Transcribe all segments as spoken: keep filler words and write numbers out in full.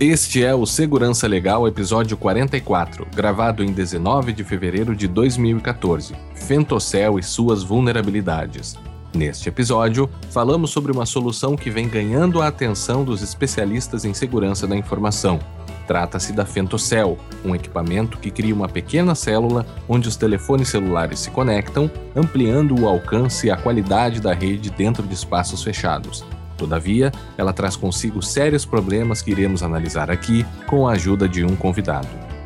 Este é o Segurança Legal, episódio quarenta e quatro, gravado em dezenove de fevereiro de dois mil e quatorze. Fentocell e suas vulnerabilidades. Neste episódio, falamos sobre uma solução que vem ganhando a atenção dos especialistas em segurança da informação. Trata-se da Fentocell, um equipamento que cria uma pequena célula onde os telefones celulares se conectam, ampliando o alcance e a qualidade da rede dentro de espaços fechados. Todavia, ela traz consigo sérios problemas que iremos analisar aqui com a ajuda de um convidado.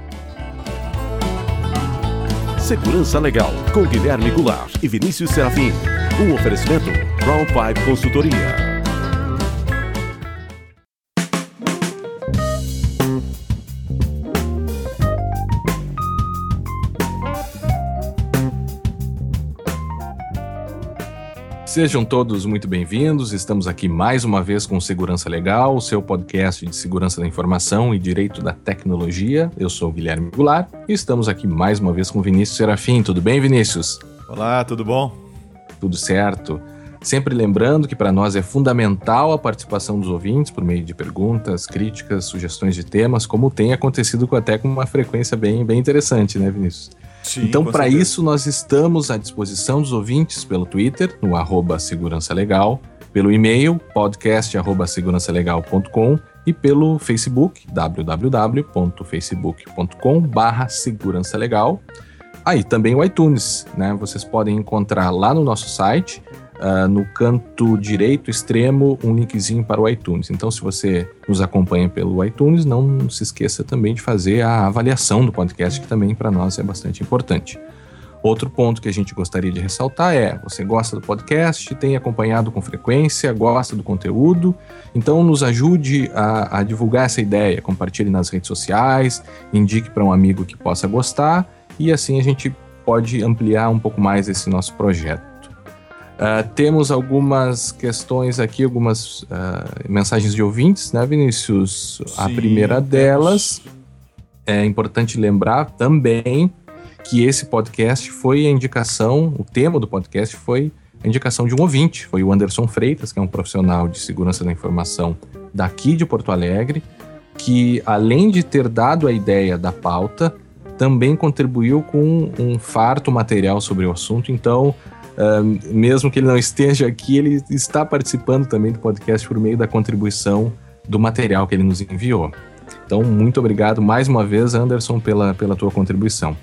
Segurança Legal, com Guilherme Goulart e Vinícius Serafim. Um oferecimento Brown Pipe Consultoria. Sejam todos muito bem-vindos, estamos aqui mais uma vez com Segurança Legal, o seu podcast de segurança da informação e direito da tecnologia. Eu sou o Guilherme Goulart e estamos aqui mais uma vez com Vinícius Serafim. Tudo bem, Vinícius? Olá, tudo bom? Tudo certo. Sempre lembrando que para nós é fundamental a participação dos ouvintes por meio de perguntas, críticas, sugestões de temas, como tem acontecido até com uma frequência bem, bem interessante, né, Vinícius? Sim, então, para isso, nós estamos à disposição dos ouvintes pelo Twitter, no arroba Segurança Legal, pelo e-mail, podcast arroba segurança legal ponto com e pelo Facebook, w w w ponto facebook ponto com barra segurança legal. Aí, ah, também o iTunes, né? Vocês podem encontrar lá no nosso site, uh, no canto direito extremo, um linkzinho para o iTunes. Então, se você nos acompanha pelo iTunes, não se esqueça também de fazer a avaliação do podcast, que também para nós é bastante importante. Outro ponto que a gente gostaria de ressaltar é, você gosta do podcast, tem acompanhado com frequência, gosta do conteúdo, então nos ajude a, a divulgar essa ideia, compartilhe nas redes sociais, indique para um amigo que possa gostar, e assim a gente pode ampliar um pouco mais esse nosso projeto. Uh, temos algumas questões aqui, algumas uh, mensagens de ouvintes, né, Vinícius? Sim, a primeira delas, é importante lembrar também que esse podcast foi a indicação, o tema do podcast foi a indicação de um ouvinte, foi o Anderson Freitas, que é um profissional de segurança da informação daqui de Porto Alegre, que além de ter dado a ideia da pauta, também contribuiu com um farto material sobre o assunto, então, uh, mesmo que ele não esteja aqui, ele está participando também do podcast por meio da contribuição do material que ele nos enviou. Então, muito obrigado mais uma vez, Anderson, pela, pela tua contribuição.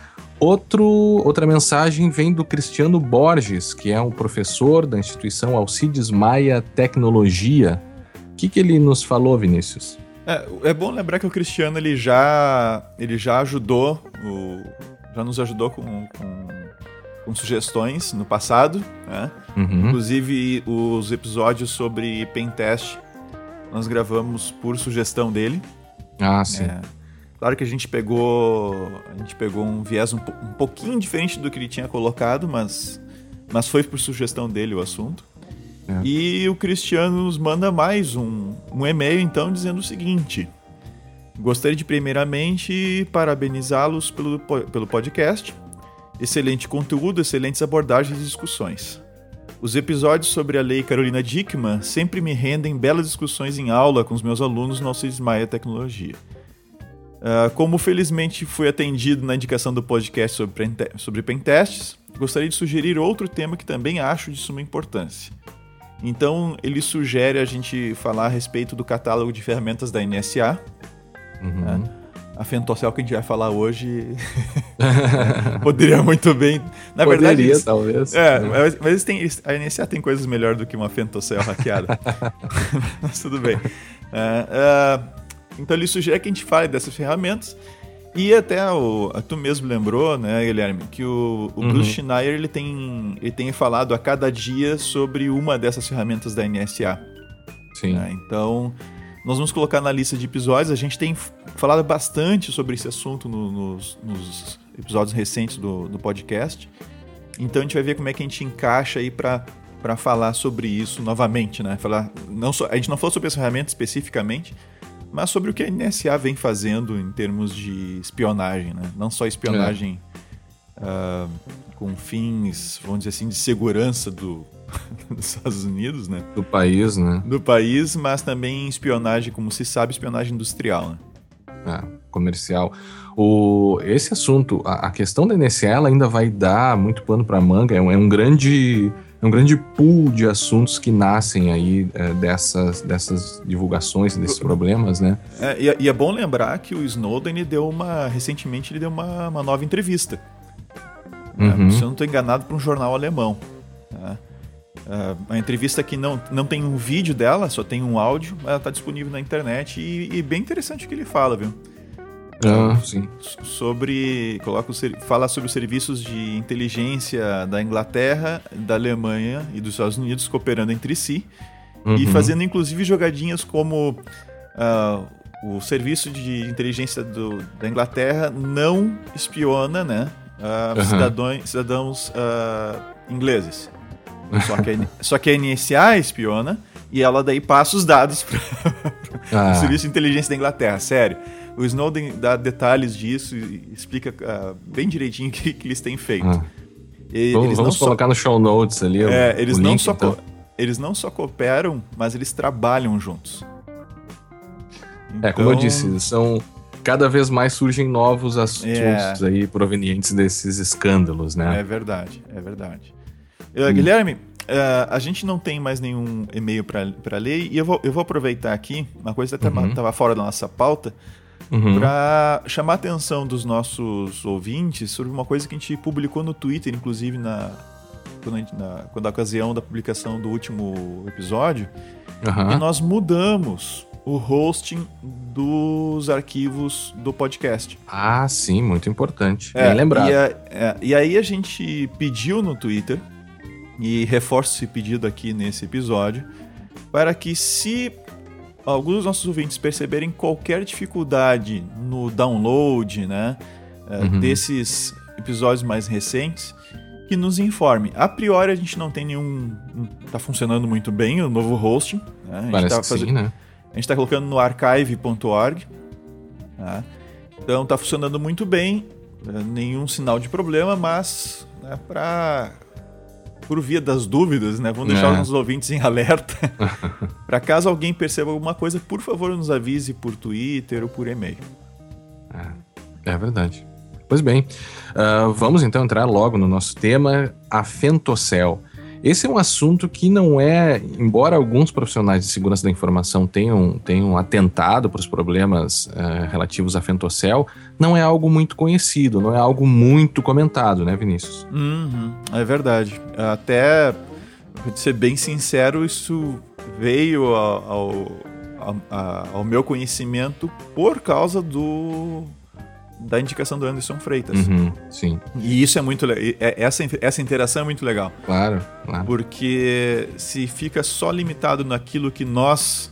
Outro, outra mensagem vem do Cristiano Borges, que é um professor da instituição Alcides Maia Tecnologia. O que, que ele nos falou, Vinícius? É, é bom lembrar que o Cristiano ele já, ele já ajudou, o, já nos ajudou com, com, com sugestões no passado, né? Uhum. Inclusive os episódios sobre pentest nós gravamos por sugestão dele. Ah, sim. É, claro que a gente pegou, a gente pegou um viés um, um pouquinho diferente do que ele tinha colocado, mas, mas foi por sugestão dele o assunto. É. E o Cristiano nos manda mais um, um e-mail, então, dizendo o seguinte: gostaria de primeiramente parabenizá-los pelo, pelo podcast. Excelente conteúdo, excelentes abordagens e discussões. Os episódios sobre a lei Carolina Dickmann sempre me rendem belas discussões em aula com os meus alunos no Alcides Maia Tecnologia. Uh, como felizmente fui atendido na indicação do podcast sobre, sobre pentests, gostaria de sugerir outro tema que também acho de suma importância. Então, ele sugere a gente falar a respeito do catálogo de ferramentas da N S A. Uhum. Né? A Fentocell que a gente vai falar hoje poderia muito bem... Na poderia, verdade, talvez. É, mas, mas tem, a N S A tem coisas melhores do que uma Fentocell hackeada. Mas tudo bem. Uh, uh, então, ele sugere que a gente fale dessas ferramentas. E até o, tu mesmo lembrou, né, Guilherme, que o, o uhum. Bruce Schneier ele tem, ele tem falado a cada dia sobre uma dessas ferramentas da N S A. Sim. Né? Então, nós vamos colocar na lista de episódios. A gente tem falado bastante sobre esse assunto no, nos, nos episódios recentes do, do podcast. Então, a gente vai ver como é que a gente encaixa aí para para falar sobre isso novamente, né? Falar, não só, a gente não falou sobre essa ferramenta especificamente, mas sobre o que a N S A vem fazendo em termos de espionagem, né? Não só espionagem é. uh, com fins, vamos dizer assim, de segurança do, dos Estados Unidos, né? Do país, né? Do país, mas também espionagem, como se sabe, espionagem industrial, né? É, comercial. O, esse assunto, a, a questão da N S A ela ainda vai dar muito pano para manga, é um, é um grande... É um grande pool de assuntos que nascem aí é, dessas, dessas divulgações, desses problemas, né? É, e, e é bom lembrar que o Snowden ele deu uma... Recentemente ele deu uma, uma nova entrevista. Uhum. É, se eu não estou enganado, para um jornal alemão. Né? É, a entrevista aqui não, não tem um vídeo dela, só tem um áudio. Ela está disponível na internet e, e bem interessante o que ele fala, viu? Ah, sim. Sobre, coloca o, fala sobre os serviços de inteligência da Inglaterra, da Alemanha e dos Estados Unidos cooperando entre si, uhum. e fazendo inclusive jogadinhas como uh, o serviço de inteligência do, da Inglaterra não espiona, né, uh, uhum. cidadãos, cidadãos uh, ingleses. Só que, a, só que a N S A espiona e ela daí passa os dados para ah. o serviço de inteligência da Inglaterra, sério. O Snowden dá detalhes disso e explica uh, bem direitinho o que, que eles têm feito. Ah. E, vamos vamos colocar só... no show notes ali. É, o, eles, o não link, só então. co... eles não só cooperam, mas eles trabalham juntos. Então... É, como eu disse, são... cada vez mais surgem novos assuntos é. aí provenientes desses escândalos, né? É verdade, é verdade. Uh, hum. Guilherme, uh, a gente não tem mais nenhum e-mail para ler e eu vou, eu vou aproveitar aqui, uma coisa que estava uhum. fora da nossa pauta, Uhum. para chamar a atenção dos nossos ouvintes sobre uma coisa que a gente publicou no Twitter, inclusive na, quando, a, gente, na, quando a ocasião da publicação do último episódio, uhum. e nós mudamos o hosting dos arquivos do podcast. Ah, sim, muito importante. É, bem lembrado. E, a, é, e aí a gente pediu no Twitter, e reforço esse pedido aqui nesse episódio, para que se... alguns dos nossos ouvintes perceberem qualquer dificuldade no download, né, uhum. desses episódios mais recentes, que nos informe. A priori a gente não tem nenhum... Tá funcionando muito bem o novo hosting. Né? A gente Parece tá que fazendo, sim, né? A gente está colocando no archive ponto org. Né? Então tá funcionando muito bem. Nenhum sinal de problema, mas né, para... por via das dúvidas, né? Vamos deixar é. os nossos ouvintes em alerta. Para caso alguém perceba alguma coisa, por favor, nos avise por Twitter ou por e-mail. É, é verdade. Pois bem, uh, vamos então entrar logo no nosso tema, a Fentocell. Esse é um assunto que não é, embora alguns profissionais de segurança da informação tenham, tenham atentado para os problemas uh, relativos à Fentocell, não é algo muito conhecido, não é algo muito comentado, né, Vinícius? Uhum, é verdade. Até, para ser bem sincero, isso veio ao, ao, ao, ao meu conhecimento por causa do... da indicação do Anderson Freitas. Uhum, sim. E isso é muito legal. Essa, essa interação é muito legal. Claro, claro. Porque se fica só limitado naquilo que nós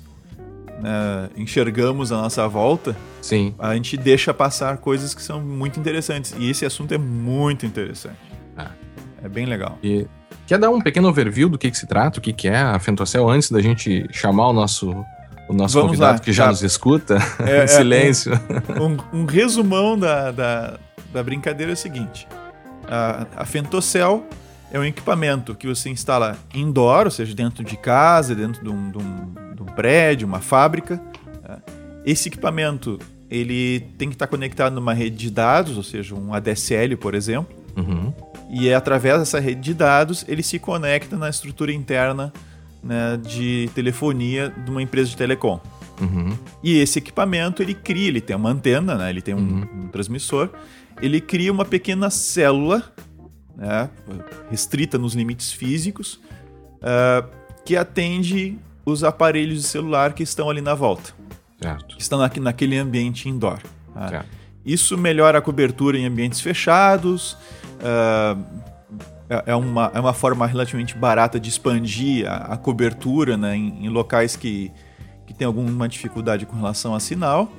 né, enxergamos à nossa volta, sim. a gente deixa passar coisas que são muito interessantes. E esse assunto é muito interessante. Ah. É bem legal. E quer dar um pequeno overview do que, que se trata, o que, que é a Fentocell, antes da gente chamar o nosso... o nosso Vamos convidado lá, que já tá. nos escuta, é, em silêncio. É, um, um resumão da, da, da brincadeira é o seguinte. A, a Fentocell é um equipamento que você instala indoor, ou seja, dentro de casa, dentro de um, de um, de um prédio, uma fábrica. Tá? Esse equipamento ele tem que estar conectado numa rede de dados, ou seja, um A D S L, por exemplo. Uhum. E é através dessa rede de dados ele se conecta na estrutura interna né, de telefonia de uma empresa de telecom. Uhum. E esse equipamento, ele cria, ele tem uma antena, né, ele tem um, uhum. um transmissor, ele cria uma pequena célula, né, restrita nos limites físicos, uh, que atende os aparelhos de celular que estão ali na volta. Certo. Que estão aqui, naquele ambiente indoor. Tá? Certo. Isso melhora a cobertura em ambientes fechados, uh, É uma, é uma forma relativamente barata de expandir a, a cobertura né, em, em locais que, que tem alguma dificuldade com relação a sinal.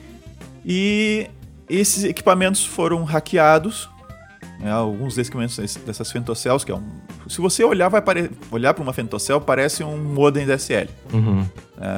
E esses equipamentos foram hackeados. Né, alguns desses equipamentos dessas Fentocells, que é um... Se você olhar, vai pare, olhar para uma Fentocell, parece um modem D S L. Uhum. É,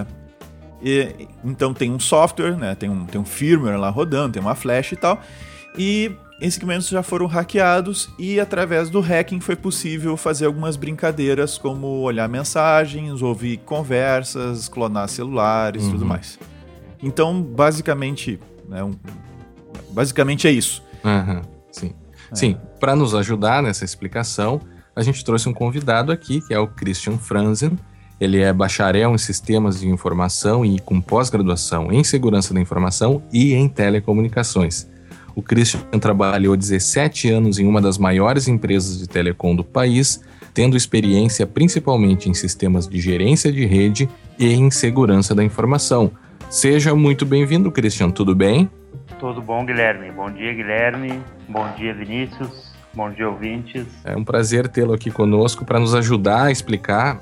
e, então tem um software, né, tem, um, tem um firmware lá rodando, tem uma flash e tal. E esses equipamentos já foram hackeados e através do hacking foi possível fazer algumas brincadeiras como olhar mensagens, ouvir conversas, clonar celulares e uhum. tudo mais. Então, basicamente, né, um, basicamente é isso. Uhum. Sim, é. Sim. Para nos ajudar nessa explicação, a gente trouxe um convidado aqui, que é o Christian Franzen. Ele é bacharel em Sistemas de Informação e com pós-graduação em Segurança da Informação e em Telecomunicações. O Christian trabalhou dezessete anos em uma das maiores empresas de telecom do país, tendo experiência principalmente em sistemas de gerência de rede e em segurança da informação. Seja muito bem-vindo, Christian. Tudo bem? Tudo bom, Guilherme. Bom dia, Guilherme. Bom dia, Vinícius. Bom dia, ouvintes. É um prazer tê-lo aqui conosco para nos ajudar a explicar,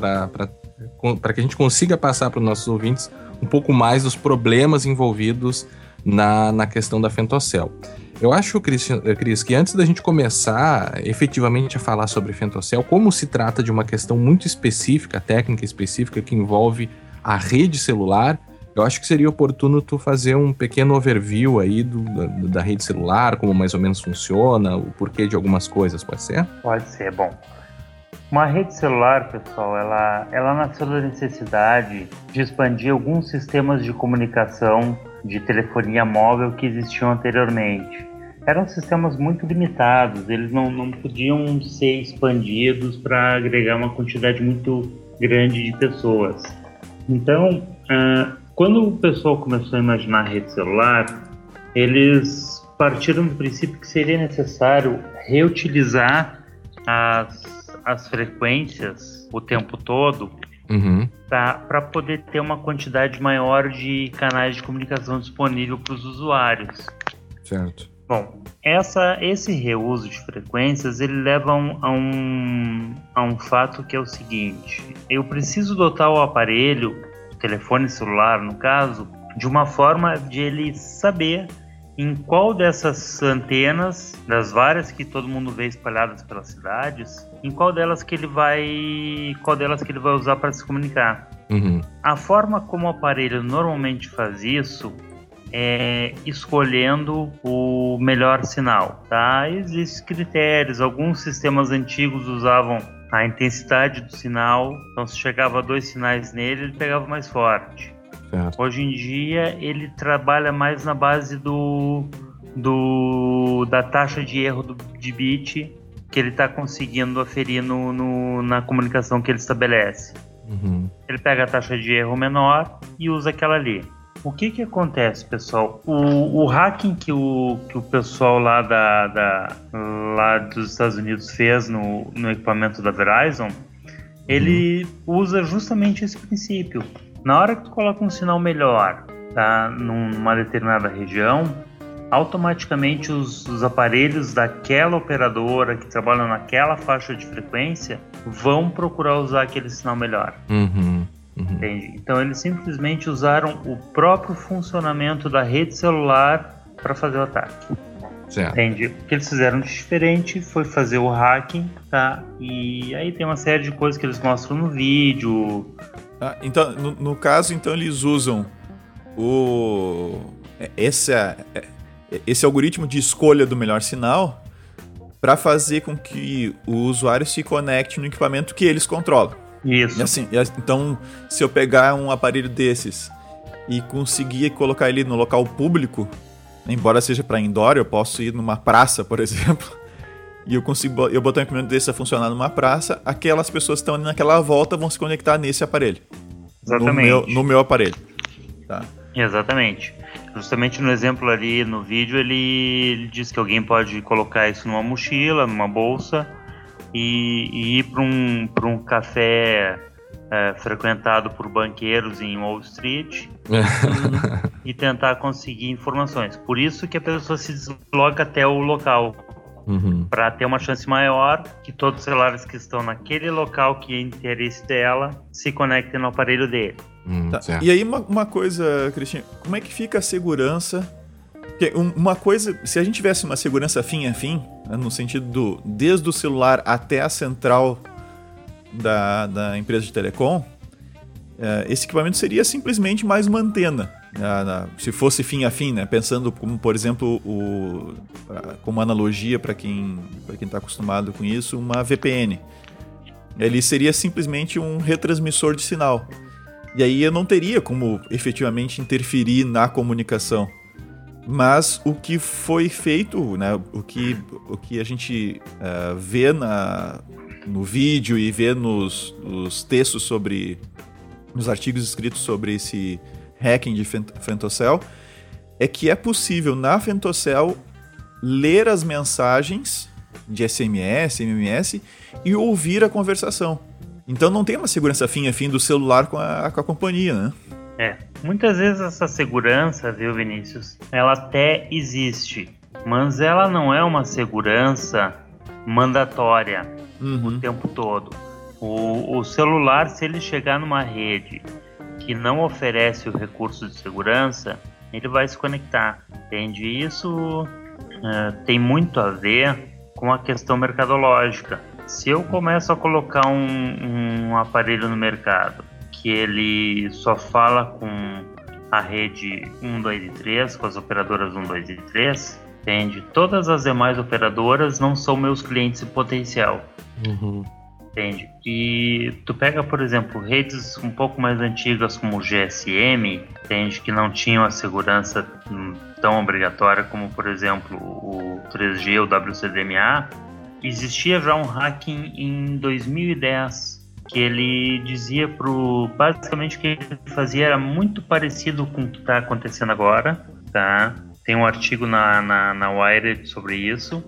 para que a gente consiga passar para os nossos ouvintes um pouco mais dos problemas envolvidos na, na questão da Fentocell. Eu acho, Cris, Cris, que antes da gente começar efetivamente a falar sobre Fentocell, como se trata de uma questão muito específica, técnica específica, que envolve a rede celular, eu acho que seria oportuno tu fazer um pequeno overview aí do, da, da rede celular, como mais ou menos funciona, o porquê de algumas coisas, pode ser? Pode ser, bom. Uma rede celular, pessoal, ela, ela nasceu da necessidade de expandir alguns sistemas de comunicação de telefonia móvel que existiam anteriormente. Eram sistemas muito limitados, eles não, não podiam ser expandidos para agregar uma quantidade muito grande de pessoas. Então, uh, quando o pessoal começou a imaginar a rede celular, eles partiram do princípio que seria necessário reutilizar as, as frequências o tempo todo uhum. para poder ter uma quantidade maior de canais de comunicação disponível para os usuários. Certo. Bom, essa, esse reuso de frequências ele leva a um, a, um, a um fato que é o seguinte: eu preciso dotar o aparelho, o telefone celular no caso, de uma forma de ele saber em qual dessas antenas, das várias que todo mundo vê espalhadas pelas cidades, em qual delas que ele vai, qual delas que ele vai usar para se comunicar. Uhum. A forma como o aparelho normalmente faz isso é escolhendo o melhor sinal, tá? Existem critérios, alguns sistemas antigos usavam a intensidade do sinal, então se chegava a dois sinais nele, ele pegava mais forte. Certo. Hoje em dia ele trabalha mais na base do, do da taxa de erro do, de bit que ele está conseguindo aferir no, no, na comunicação que ele estabelece. Uhum. Ele pega a taxa de erro menor e usa aquela ali. O que que acontece, pessoal? O, o hacking que o, que o pessoal lá, da, da, lá dos Estados Unidos fez no, no equipamento da Verizon, ele uhum. usa justamente esse princípio. Na hora que tu coloca um sinal melhor, tá, numa determinada região, automaticamente os, os aparelhos daquela operadora que trabalham naquela faixa de frequência vão procurar usar aquele sinal melhor. Uhum. Uhum. Entende? Então eles simplesmente usaram o próprio funcionamento da rede celular para fazer o ataque. Certo. Entende? O que eles fizeram de diferente foi fazer o hacking, tá? E aí tem uma série de coisas que eles mostram no vídeo. Ah, então, no, no caso, então eles usam o esse, esse algoritmo de escolha do melhor sinal para fazer com que o usuário se conecte no equipamento que eles controlam. Isso. E assim, então, se eu pegar um aparelho desses e conseguir colocar ele no local público, embora seja para indoor, eu posso ir numa praça, por exemplo, e eu consigo eu botar um equipamento desse a funcionar numa praça, aquelas pessoas que estão ali naquela volta vão se conectar nesse aparelho. Exatamente. No meu, no meu aparelho. Tá. Exatamente. Justamente no exemplo ali no vídeo, ele, ele diz que alguém pode colocar isso numa mochila, numa bolsa, e, e ir para um, para um café é, frequentado por banqueiros em Wall Street e, e tentar conseguir informações. Por isso que a pessoa se desloca até o local, uhum. para ter uma chance maior que todos os celulares que estão naquele local que é interesse dela se conectem no aparelho dele. Hum, tá. E aí uma, uma coisa, Cristian, como é que fica a segurança? Porque uma coisa, se a gente tivesse uma segurança fim a fim, né, no sentido do desde o celular até a central da, da empresa de telecom, é, esse equipamento seria simplesmente mais uma antena, Na, na, se fosse fim a fim, né? Pensando como, por exemplo, o, como analogia para quem para quem está acostumado com isso, uma V P N. Ele seria simplesmente um retransmissor de sinal. E aí eu não teria como efetivamente interferir na comunicação. Mas o que foi feito, né? o, que, o que a gente uh, vê na, no vídeo e vê nos, nos textos sobre, nos artigos escritos sobre esse hacking de Femtocell, é que é possível na Femtocell ler as mensagens de S M S, M M S e ouvir a conversação. Então não tem uma segurança fim a fim do celular com a, com a companhia, né? É, muitas vezes essa segurança, viu, Vinícius, ela até existe, mas ela não é uma segurança mandatória uhum. o tempo todo. O, o celular, se ele chegar numa rede que não oferece o recurso de segurança, ele vai se conectar, entende? Isso uh, tem muito a ver com a questão mercadológica. Se eu começo a colocar um, um aparelho no mercado que ele só fala com a rede um, dois e três, com as operadoras um, dois e três, entende? Todas as demais operadoras não são meus clientes em potencial. Uhum. Entende? E tu pega, por exemplo, redes um pouco mais antigas como o G S M, entende? Que não tinham a segurança tão obrigatória como, por exemplo, o três G, o W C D M A. Existia já um hacking em dois mil e dez que ele dizia pro... Basicamente o que ele fazia era muito parecido com o que está acontecendo agora, tá? Tem um artigo na, na, na Wired sobre isso.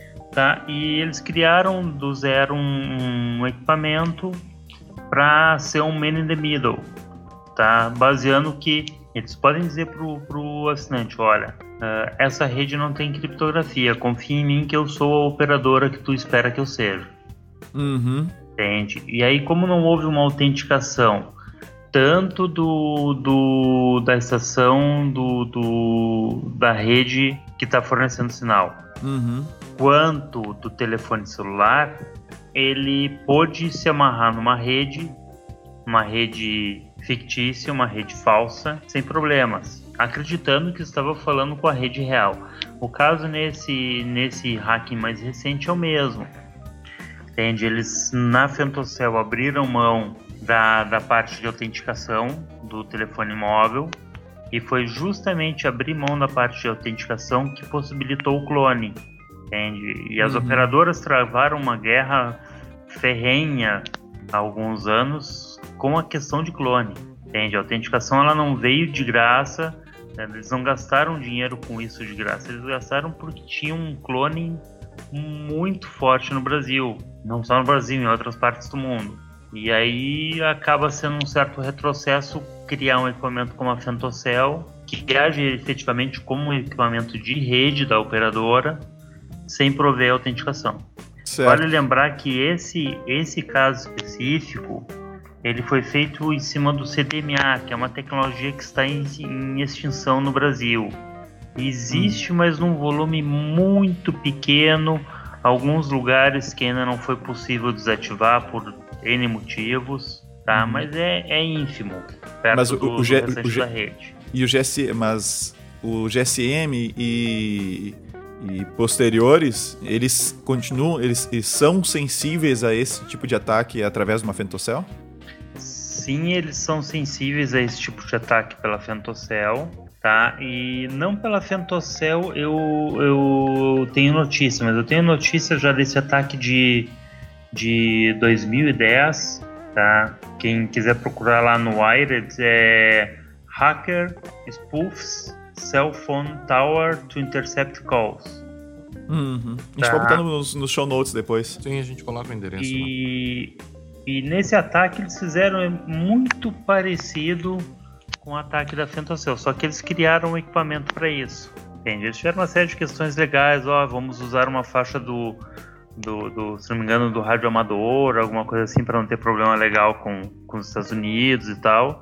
Tá? E eles criaram do zero um, um equipamento para ser um man in the middle, tá? Baseando que eles podem dizer pro, pro assinante, olha, uh, essa rede não tem criptografia, confia em mim que eu sou a operadora que tu espera que eu seja. Uhum. Entende? E aí, como não houve uma autenticação tanto do, do, da estação do, do, da rede que está fornecendo sinal, uhum. quanto do telefone celular, ele pôde se amarrar numa rede, uma rede fictícia, uma rede falsa, sem problemas, acreditando que estava falando com a rede real. O caso nesse, nesse hacking mais recente é o mesmo. Entende? Eles na Femtocell abriram mão da, da parte de autenticação do telefone móvel e foi justamente abrir mão da parte de autenticação que possibilitou o clone. Entende? E as uhum. operadoras travaram uma guerra ferrenha há alguns anos com a questão de clone. Entende? A autenticação ela não veio de graça, né? Eles não gastaram dinheiro com isso de graça, eles gastaram porque tinha um clone muito forte no Brasil, não só no Brasil, em outras partes do mundo. E aí acaba sendo um certo retrocesso criar um equipamento como a Femtocell, que age efetivamente como um equipamento de rede da operadora, sem prover autenticação. Certo. Vale lembrar que esse, esse caso específico, ele foi feito em cima do C D M A, que é uma tecnologia que está em, em extinção no Brasil. Existe, hum. mas num volume muito pequeno, alguns lugares que ainda não foi possível desativar por N motivos, tá? Hum. Mas é, é ínfimo, perto mas o, do, o G, do restante o G, da rede. E o G S, mas o G S M e... e posteriores, eles continuam, eles, eles são sensíveis a esse tipo de ataque através de uma Femtocell? Sim, eles são sensíveis a esse tipo de ataque pela Femtocell, tá? E não pela Femtocell eu, eu tenho notícia, mas eu tenho notícia já desse ataque de, de dois mil e dez, tá? Quem quiser procurar lá no Wired é Hacker Spoofs Cell Phone Tower to Intercept Calls. Uhum. A gente tá. vai botar nos, nos show notes depois. Sim, a gente coloca o endereço e, e nesse ataque eles fizeram muito parecido com o ataque da Femtocell, só que eles criaram um equipamento para isso. Entende? Eles tiveram uma série de questões legais, ó, vamos usar uma faixa do, do, do se não me engano, do rádio amador, alguma coisa assim, para não ter problema legal com, com os Estados Unidos e tal.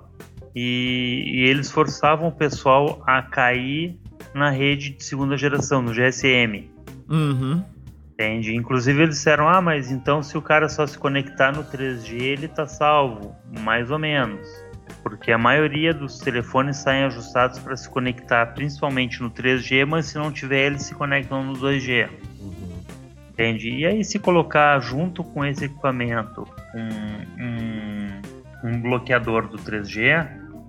E, e eles forçavam o pessoal a cair na rede de segunda geração, no G S M. Uhum. Entende? Inclusive eles disseram, ah, mas então se o cara só se conectar no três G, ele tá salvo. Mais ou menos. Porque a maioria dos telefones saem ajustados para se conectar principalmente no três G, mas se não tiver, eles se conectam no dois G. Uhum. Entende? E aí, se colocar junto com esse equipamento um, um, um bloqueador do três G,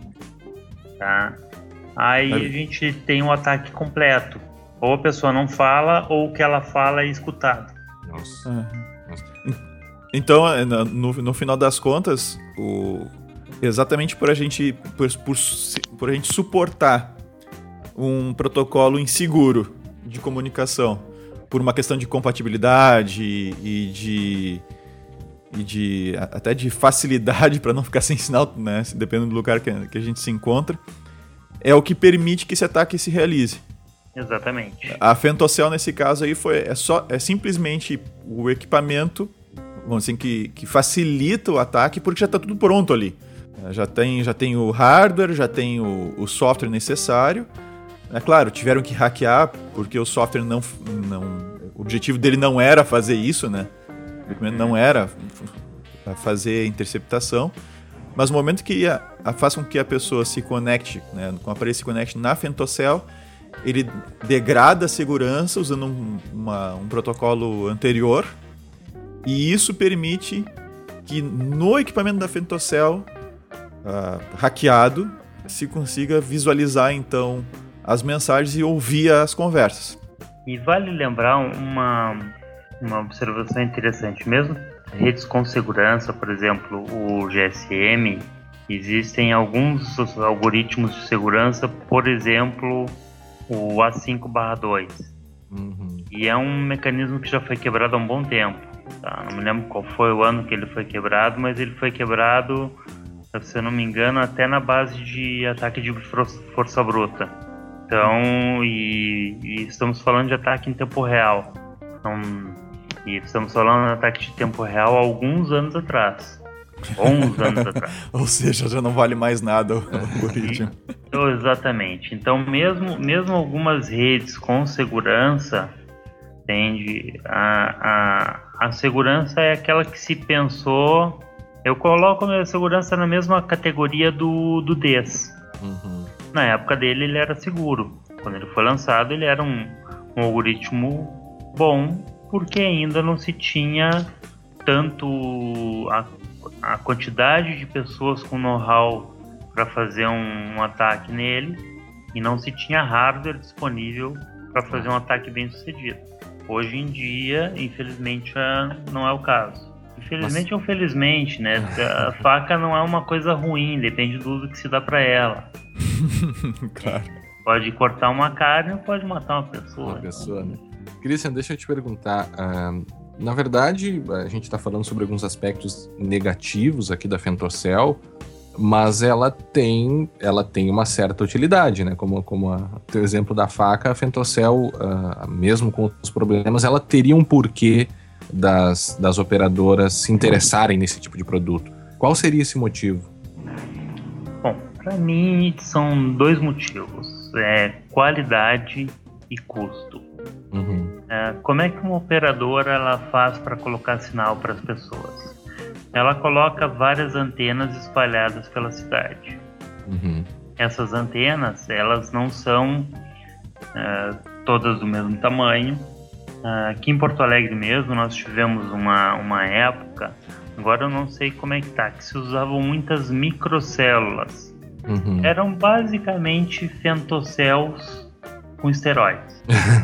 tá? Aí a gente tem um ataque completo. Ou a pessoa não fala, ou o que ela fala é escutado. Nossa. Uhum. Nossa. Então, no, no final das contas, o... exatamente por a gente por, por, por a gente suportar um protocolo inseguro de comunicação, por uma questão de compatibilidade e de, e de até de facilidade para não ficar sem sinal, né, dependendo do lugar que, que a gente se encontra, é o que permite que esse ataque se realize. Exatamente. A Fentocell, nesse caso aí, foi, é, só, é simplesmente o equipamento, vamos dizer, que, que facilita o ataque, porque já está tudo pronto ali. Já tem, já tem o hardware, já tem o, o software necessário. É claro, tiveram que hackear, porque o software não, não... o objetivo dele não era fazer isso, né? O equipamento não era fazer interceptação. Mas no momento que a, a, faz com que a pessoa se conecte, né, com o aparelho se conecte na Fentocell, ele degrada a segurança usando um, uma, um protocolo anterior, e isso permite que no equipamento da Fentocell uh, hackeado se consiga visualizar então as mensagens e ouvir as conversas. E vale lembrar uma, uma observação interessante mesmo. Redes com segurança, por exemplo, o G S M, existem alguns algoritmos de segurança, por exemplo, o A cinco barra dois. Uhum. E é um mecanismo que já foi quebrado há um bom tempo. Tá? Não me lembro qual foi o ano que ele foi quebrado, mas ele foi quebrado, se eu não me engano, até na base de ataque de força bruta. Então, e, e estamos falando de ataque em tempo real. Então, e estamos falando de ataque de tempo real há alguns anos atrás. onze anos atrás. Ou seja, já não vale mais nada o algoritmo. Então, exatamente. Então, mesmo, mesmo algumas redes com segurança, entende? A, a, a segurança é aquela que se pensou... Eu coloco a segurança na mesma categoria do, do D E S. Uhum. Na época dele, ele era seguro. Quando ele foi lançado, ele era um, um algoritmo bom, porque ainda não se tinha tanto a, a quantidade de pessoas com know-how para fazer um, um ataque nele, e não se tinha hardware disponível para fazer um ataque bem sucedido. Hoje em dia, infelizmente, não é o caso. Infelizmente Mas... ou felizmente, né? A faca não é uma coisa ruim, depende do uso que se dá para ela. Claro. Pode cortar uma carne ou pode matar uma pessoa. Uma pessoa, né? Christian, deixa eu te perguntar. Uh, na verdade, a gente está falando sobre alguns aspectos negativos aqui da Fentocell, mas ela tem, ela tem uma certa utilidade, né? Como, como o teu exemplo da faca, a Fentocell, uh, mesmo com os problemas, ela teria um porquê das, das operadoras se interessarem nesse tipo de produto. Qual seria esse motivo? Bom, para mim são dois motivos. É qualidade e custo. Uhum. É, como é que uma operadora ela faz para colocar sinal para as pessoas? Ela coloca várias antenas espalhadas pela cidade. Uhum. Essas antenas, elas não são é, todas do mesmo tamanho. Aqui em Porto Alegre mesmo, nós tivemos uma, uma época, agora eu não sei como é que tá, que se usavam muitas microcélulas. Uhum. Eram basicamente Fentocells com esteroides.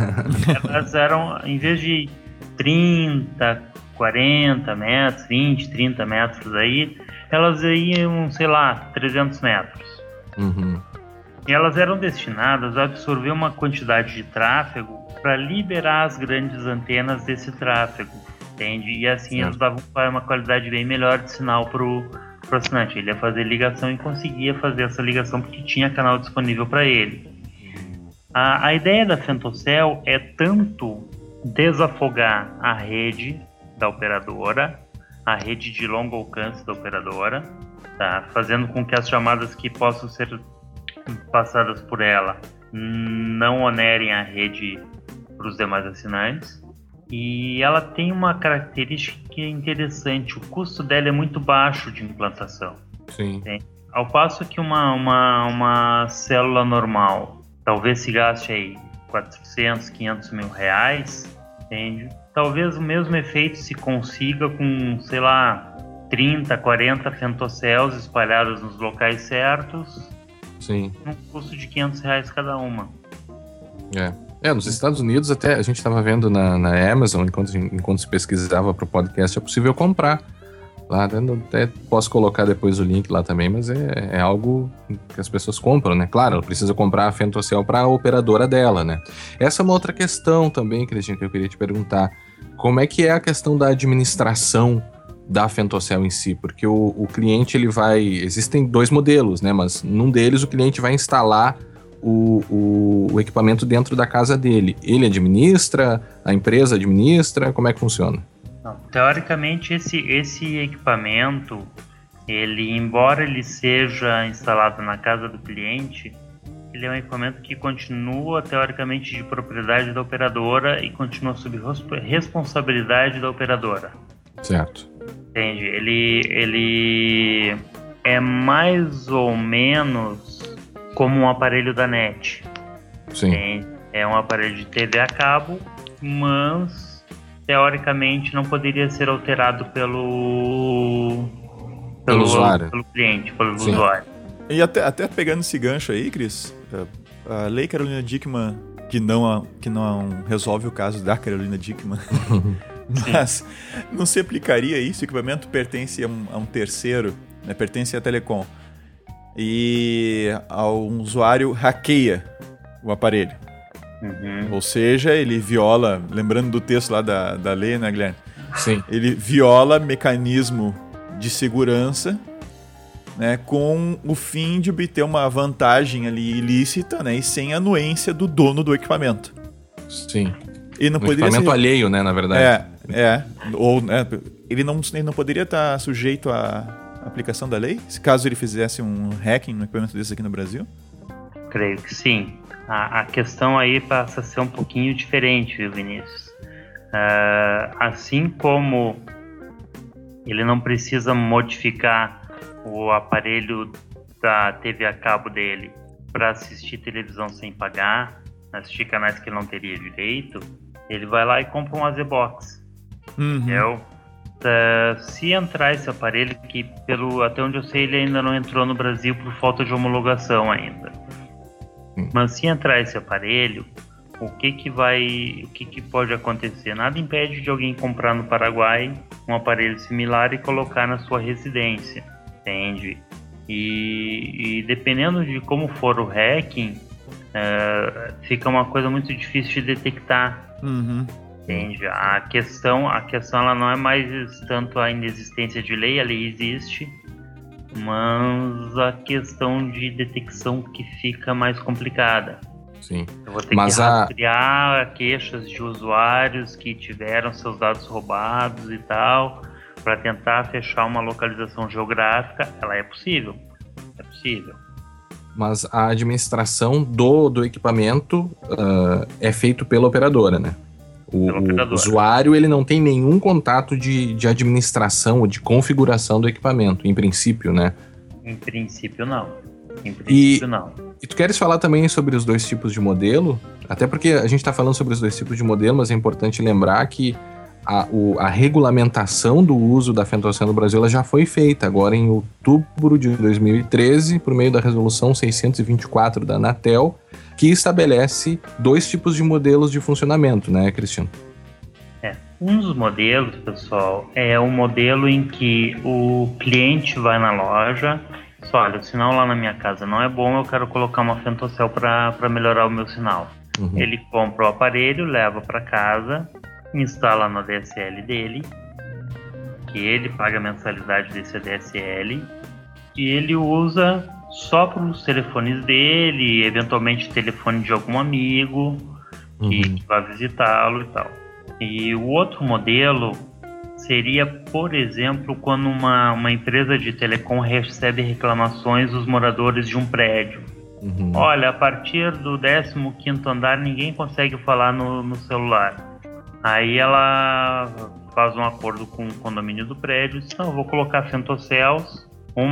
Elas eram, em vez de trinta, quarenta metros, vinte, trinta metros aí, elas iam, sei lá, trezentos metros. Uhum. E elas eram destinadas a absorver uma quantidade de tráfego para liberar as grandes antenas desse tráfego, entende? E assim elas davam uma qualidade bem melhor de sinal para o assinante. Ele ia fazer ligação e conseguia fazer essa ligação porque tinha canal disponível para ele. A, a ideia da Fentocell é tanto desafogar a rede da operadora, a rede de longo alcance da operadora, tá? Fazendo com que as chamadas que possam ser passadas por ela não onerem a rede para os demais assinantes. E ela tem uma característica que é interessante: o custo dela é muito baixo de implantação. Sim. Ao passo que uma, uma, uma célula normal talvez se gaste aí quatrocentos, quinhentos mil reais, entende? Talvez o mesmo efeito se consiga com, sei lá, trinta, quarenta femtocells espalhados nos locais certos. Sim. Num custo de quinhentos reais cada uma. É. É, nos Estados Unidos até, a gente estava vendo na, na Amazon, enquanto, enquanto se pesquisava para o podcast, é possível comprar. Lá, até posso colocar depois o link lá também, mas é, é algo que as pessoas compram, né? Claro, ela precisa comprar a femtocell para a operadora dela, né? Essa é uma outra questão também, Cristian, que eu queria te perguntar. Como é que é a questão da administração da femtocell em si? Porque o, o cliente, ele vai... Existem dois modelos, né? Mas num deles o cliente vai instalar o, o, o equipamento dentro da casa dele. Ele administra? A empresa administra? Como é que funciona? Não, teoricamente, esse, esse equipamento, ele, embora ele seja instalado na casa do cliente, ele é um equipamento que continua, teoricamente, de propriedade da operadora e continua sob responsabilidade da operadora. Certo. Entende? Ele, ele é mais ou menos como um aparelho da N E T. Sim. Entende? É um aparelho de T V a cabo, mas... teoricamente não poderia ser alterado pelo pelo, pelo usuário, pelo cliente, pelo Sim. usuário. E até, até pegando esse gancho aí, Cris, a lei Carolina Dickmann, que não, que não resolve o caso da Carolina Dickmann, mas não se aplicaria isso? O equipamento pertence a um, a um terceiro, né, pertence à Telecom, e um usuário hackeia o aparelho. Uhum. Ou seja, ele viola, lembrando do texto lá da, da lei, né, Guilherme? Sim. Ele viola mecanismo de segurança, né, com o fim de obter uma vantagem ali ilícita, né, e sem anuência do dono do equipamento. Sim. Ele não um poderia equipamento ser... alheio, né, na verdade. É, é. Ou, né, ele, não, ele não poderia estar sujeito à aplicação da lei, se caso ele fizesse um hacking no equipamento desse aqui no Brasil? Creio que sim. A, a questão aí passa a ser um pouquinho diferente, viu, Vinícius? Uh, assim como ele não precisa modificar o aparelho da T V a cabo dele para assistir televisão sem pagar, assistir canais que ele não teria direito, ele vai lá e compra um A Z Box. Uhum. Entendeu? Uh, se entrar esse aparelho, que pelo, até onde eu sei ele ainda não entrou no Brasil por falta de homologação ainda. Mas se entrar esse aparelho, o que que vai, o que que pode acontecer? Nada impede de alguém comprar no Paraguai um aparelho similar e colocar na sua residência, entende? E, e dependendo de como for o hacking, uh, fica uma coisa muito difícil de detectar, Uhum. entende? A questão, a questão ela não é mais tanto a inexistência de lei, a lei existe, mas a questão de detecção que fica mais complicada. Sim. Eu vou ter Mas que a... rastrear queixas de usuários que tiveram seus dados roubados e tal, para tentar fechar uma localização geográfica. Ela é possível, é possível. Mas a administração do, do equipamento uh, é feito pela operadora, né? O, o usuário, ele não tem nenhum contato de, de administração ou de configuração do equipamento, em princípio, né? Em princípio, não. Em princípio, e, não. E tu queres falar também sobre os dois tipos de modelo? Até porque a gente está falando sobre os dois tipos de modelo, mas é importante lembrar que a, o, a regulamentação do uso da femtocell no Brasil ela já foi feita agora em outubro de dois mil e treze, por meio da resolução seiscentos e vinte e quatro da Anatel, que estabelece dois tipos de modelos de funcionamento, né, Cristiano? É, um dos modelos, pessoal, é o modelo em que o cliente vai na loja, só, olha, o sinal lá na minha casa não é bom, eu quero colocar uma femtocell para melhorar o meu sinal. Uhum. Ele compra o aparelho, leva para casa, instala na D S L dele, que ele paga a mensalidade desse D S L, e ele usa só para os telefones dele, eventualmente o telefone de algum amigo que, uhum. que vai visitá-lo e tal. E o outro modelo seria, por exemplo, quando uma, uma empresa de telecom recebe reclamações dos moradores de um prédio. Uhum. Olha, a partir do décimo quinto andar ninguém consegue falar no, no celular. Aí ela faz um acordo com o condomínio do prédio e diz, não, eu vou colocar femtocells, uma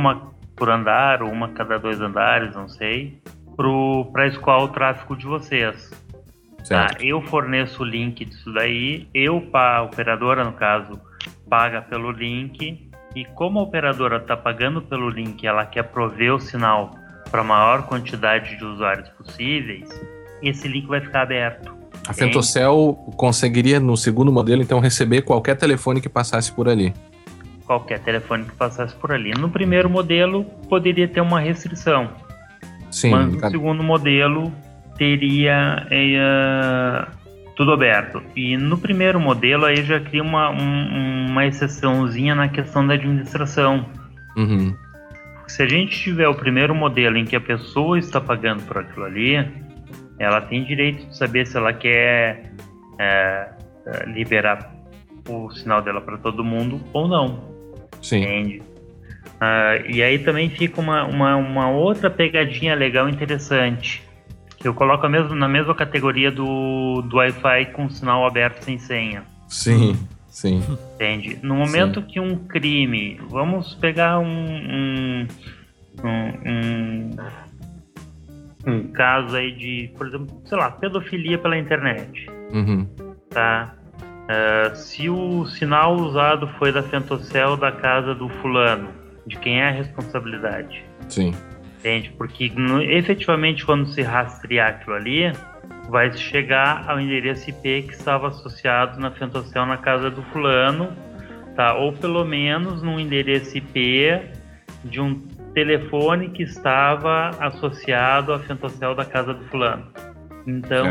por andar, ou uma a cada dois andares, não sei, para escoar o tráfego de vocês. Tá? Eu forneço o link disso daí, eu, a operadora, no caso, paga pelo link, e como a operadora está pagando pelo link, ela quer prover o sinal para a maior quantidade de usuários possíveis, esse link vai ficar aberto. A Fentocel conseguiria, no segundo modelo, então, receber qualquer telefone que passasse por ali? Qualquer telefone que passasse por ali. No primeiro modelo, poderia ter uma restrição. Sim. Mas no cara... segundo modelo, teria é, tudo aberto. E no primeiro modelo, aí já cria uma, um, uma exceçãozinha na questão da administração. Uhum. Se a gente tiver o primeiro modelo em que a pessoa está pagando por aquilo ali, ela tem direito de saber se ela quer é, liberar o sinal dela para todo mundo ou não. Sim. Entende? Uh, e aí também fica uma, uma, uma outra pegadinha legal interessante. Eu coloco a mesmo, na mesma categoria do, do Wi-Fi com sinal aberto sem senha. Sim, sim. Entende? No momento sim. que um crime... Vamos pegar um... um, um, um um caso aí de, por exemplo, sei lá, pedofilia pela internet. Uhum. Tá? Uh, se o sinal usado foi da Fentocel da casa do fulano, de quem é a responsabilidade? Sim. Entende? Porque no, efetivamente quando se rastrear aquilo ali, vai chegar ao endereço I P que estava associado na Fentocel na casa do fulano, tá? Ou pelo menos num endereço I P de um telefone que estava associado à Fentocel da casa do fulano. Então,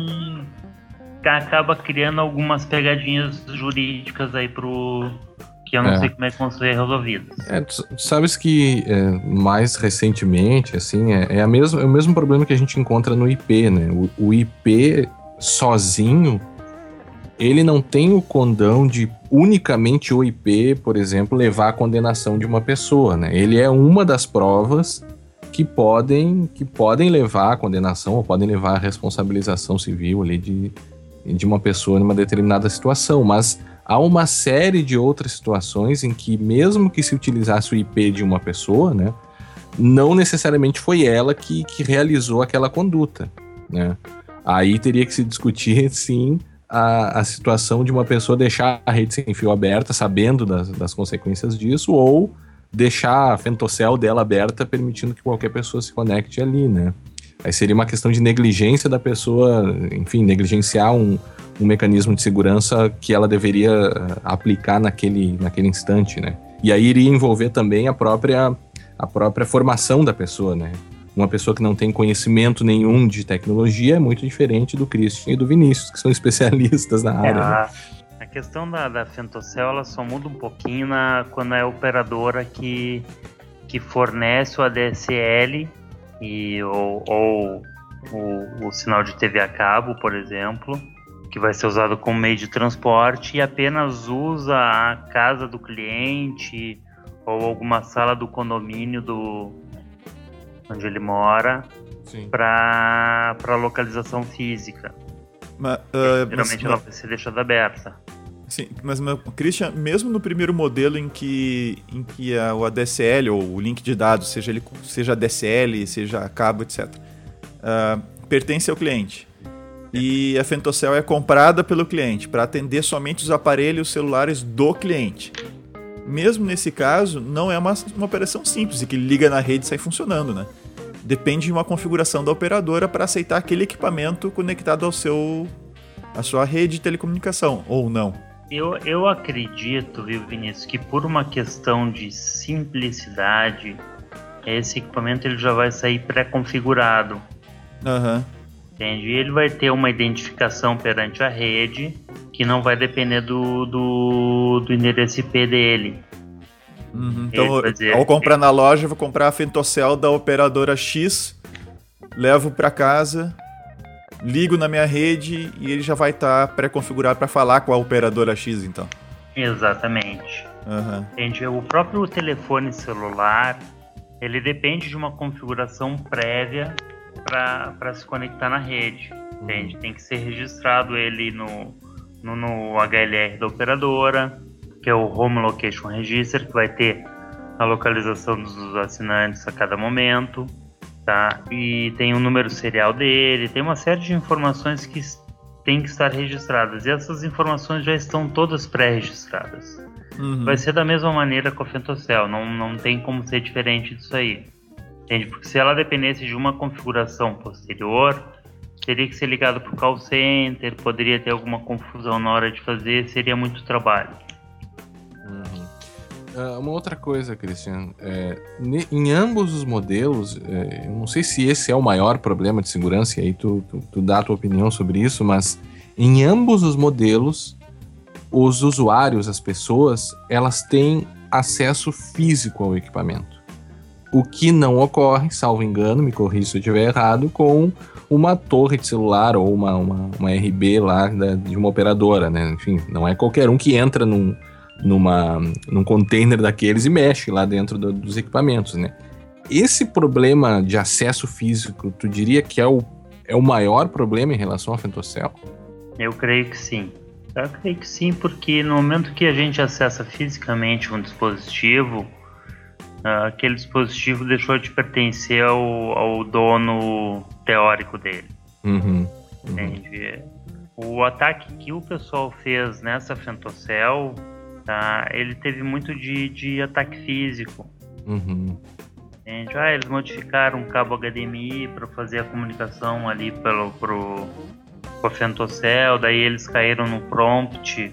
é. acaba criando algumas pegadinhas jurídicas aí pro... que eu não é. sei como é que vão ser resolvidas. É, tu sabes que é, mais recentemente, assim, é, é, a mesma, é o mesmo problema que a gente encontra no I P, né? O, o I P sozinho, ele não tem o condão de unicamente o I P, por exemplo, levar à condenação de uma pessoa, né? Ele é uma das provas que podem, que podem levar à condenação ou podem levar à responsabilização civil ali de, de uma pessoa numa determinada situação, mas há uma série de outras situações em que, mesmo que se utilizasse o I P de uma pessoa, né, não necessariamente foi ela que, que realizou aquela conduta, né? Aí teria que se discutir, sim, A, a situação de uma pessoa deixar a rede sem fio aberta, sabendo das, das consequências disso, ou deixar a Fentocel dela aberta, permitindo que qualquer pessoa se conecte ali, né? Aí seria uma questão de negligência da pessoa, enfim, negligenciar um, um mecanismo de segurança que ela deveria aplicar naquele, naquele instante, né? E aí iria envolver também a própria, a própria formação da pessoa, né? Uma pessoa que não tem conhecimento nenhum de tecnologia é muito diferente do Christian e do Vinícius, que são especialistas na área. É, a, né? a questão da, da Fentocel, ela só muda um pouquinho na, quando é a operadora que, que fornece o A D S L e, ou, ou o, o sinal de T V a cabo, por exemplo, que vai ser usado como meio de transporte e apenas usa a casa do cliente ou alguma sala do condomínio do... onde ele mora, para localização física. Mas, uh, Geralmente mas, ela vai ser deixada aberta. Sim, mas, mas, Christian, mesmo no primeiro modelo em que, em que a, o A D S L ou o link de dados, seja, ele, seja A D S L, seja cabo, etcétera, uh, pertence ao cliente. E a Fentocel é comprada pelo cliente para atender somente os aparelhos celulares do cliente. Mesmo nesse caso, não é uma, uma operação simples e que liga na rede e sai funcionando, né? Depende de uma configuração da operadora para aceitar aquele equipamento conectado ao seu, à sua rede de telecomunicação, ou não. Eu, eu acredito, viu, Vinícius, que por uma questão de simplicidade, esse equipamento ele já vai sair pré-configurado. Aham. Uhum. Entende? Ele vai ter uma identificação perante a rede que não vai depender do, do, do endereço I P dele. Uhum. Então, dizer, ao comprar na loja, eu vou comprar a Fentocel da operadora X, levo para casa, ligo na minha rede e ele já vai estar tá pré-configurado para falar com a operadora X, então. Exatamente. Uhum. Entende? O próprio telefone celular, ele depende de uma configuração prévia para se conectar na rede. Entende? Tem que ser registrado ele no, no, no H L R da operadora, que é o Home Location Register, que vai ter a localização dos assinantes a cada momento, tá? E tem o número serial dele, tem uma série de informações que tem que estar registradas. E essas informações já estão todas pré-registradas. Uhum. Vai ser da mesma maneira com a Fentocel, não, não tem como ser diferente disso aí. Entende? Porque se ela dependesse de uma configuração posterior, teria que ser ligado para o call center, poderia ter alguma confusão na hora de fazer, seria muito trabalho. Uhum. Uh, uma outra coisa, Cristian, é, em ambos os modelos, é, eu não sei se esse é o maior problema de segurança, e aí tu, tu, tu dá a tua opinião sobre isso, mas em ambos os modelos, os usuários, as pessoas, elas têm acesso físico ao equipamento. O que não ocorre, salvo engano, me corrija se eu estiver errado, com uma torre de celular ou uma, uma, uma R B lá da, de uma operadora, né? Enfim, não é qualquer um que entra num, numa, num container daqueles e mexe lá dentro do, dos equipamentos, né? Esse problema de acesso físico, tu diria que é o, é o maior problema em relação à Fentocel? Eu creio que sim. Eu creio que sim, porque no momento que a gente acessa fisicamente um dispositivo, Uh, aquele dispositivo deixou de pertencer ao, ao dono teórico dele. Uhum, uhum. Entende? O ataque que o pessoal fez nessa Fentocel, tá, ele teve muito de, de ataque físico. Uhum. Entende? Ah, eles modificaram o cabo H D M I para fazer a comunicação ali pelo, pro, com a Fentocel, daí eles caíram no prompt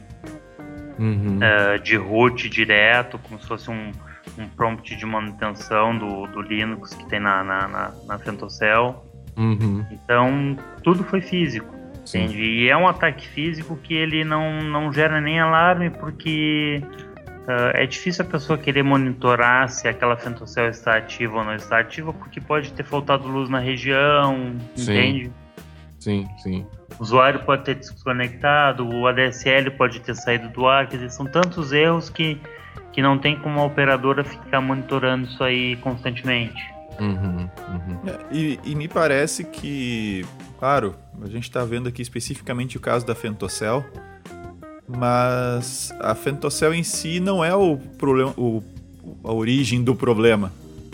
uhum. uh, de root direto, como se fosse um um prompt de manutenção do, do Linux que tem na, na, na, na Fentocel. Uhum. Então, tudo foi físico. Entende? E é um ataque físico que ele não, não gera nem alarme, porque uh, é difícil a pessoa querer monitorar se aquela Fentocel está ativa ou não está ativa, porque pode ter faltado luz na região, sim. Entende? Sim, sim. O usuário pode ter desconectado, o A D S L pode ter saído do ar, quer dizer, são tantos erros que que não tem como a operadora ficar monitorando isso aí constantemente. Uhum, uhum. É, e, e me parece que, claro, a gente está vendo aqui especificamente o caso da Fentocel, mas a Fentocel em si não é o problema, o, a origem do problema.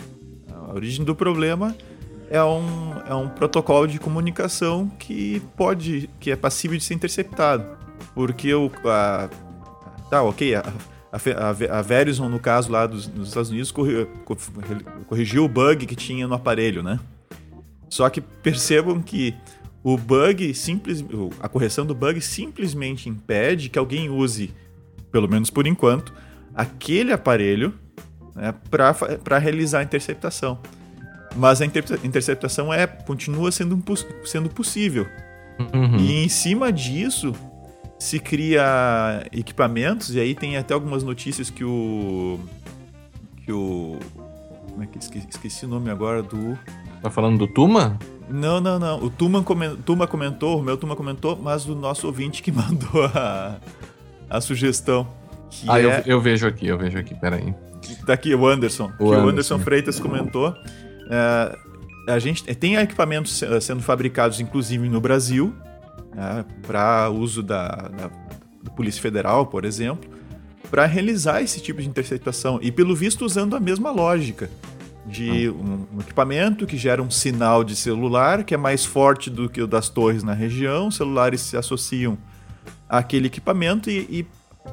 A origem do problema é um, é um protocolo de comunicação que pode, que é passível de ser interceptado, porque o a, tá, ok, a, A, a Verizon, no caso lá dos, dos Estados Unidos, corri, corrigiu o bug que tinha no aparelho, né? Só que percebam que o bug, simples, a correção do bug simplesmente impede que alguém use, pelo menos por enquanto, aquele aparelho, né, para realizar a interceptação. Mas a inter, interceptação é, continua sendo, sendo possível. Uhum. E em cima disso se cria equipamentos, e aí tem até algumas notícias que o... que o... como é que esqueci, esqueci o nome agora do... Tá falando do Tuma? Não, não, não. O Tuma comentou, Tuma comentou, o meu Tuma comentou, mas o nosso ouvinte que mandou a, a sugestão. Que ah, é... eu, eu vejo aqui, eu vejo aqui, peraí. Tá aqui o Anderson, O que Anderson. o Anderson Freitas comentou. É, a gente tem equipamentos sendo fabricados, inclusive, no Brasil, né, para uso da, da, da Polícia Federal, por exemplo, para realizar esse tipo de interceptação. E, pelo visto, usando a mesma lógica de um, um equipamento que gera um sinal de celular que é mais forte do que o das torres na região. Os celulares se associam àquele equipamento e, e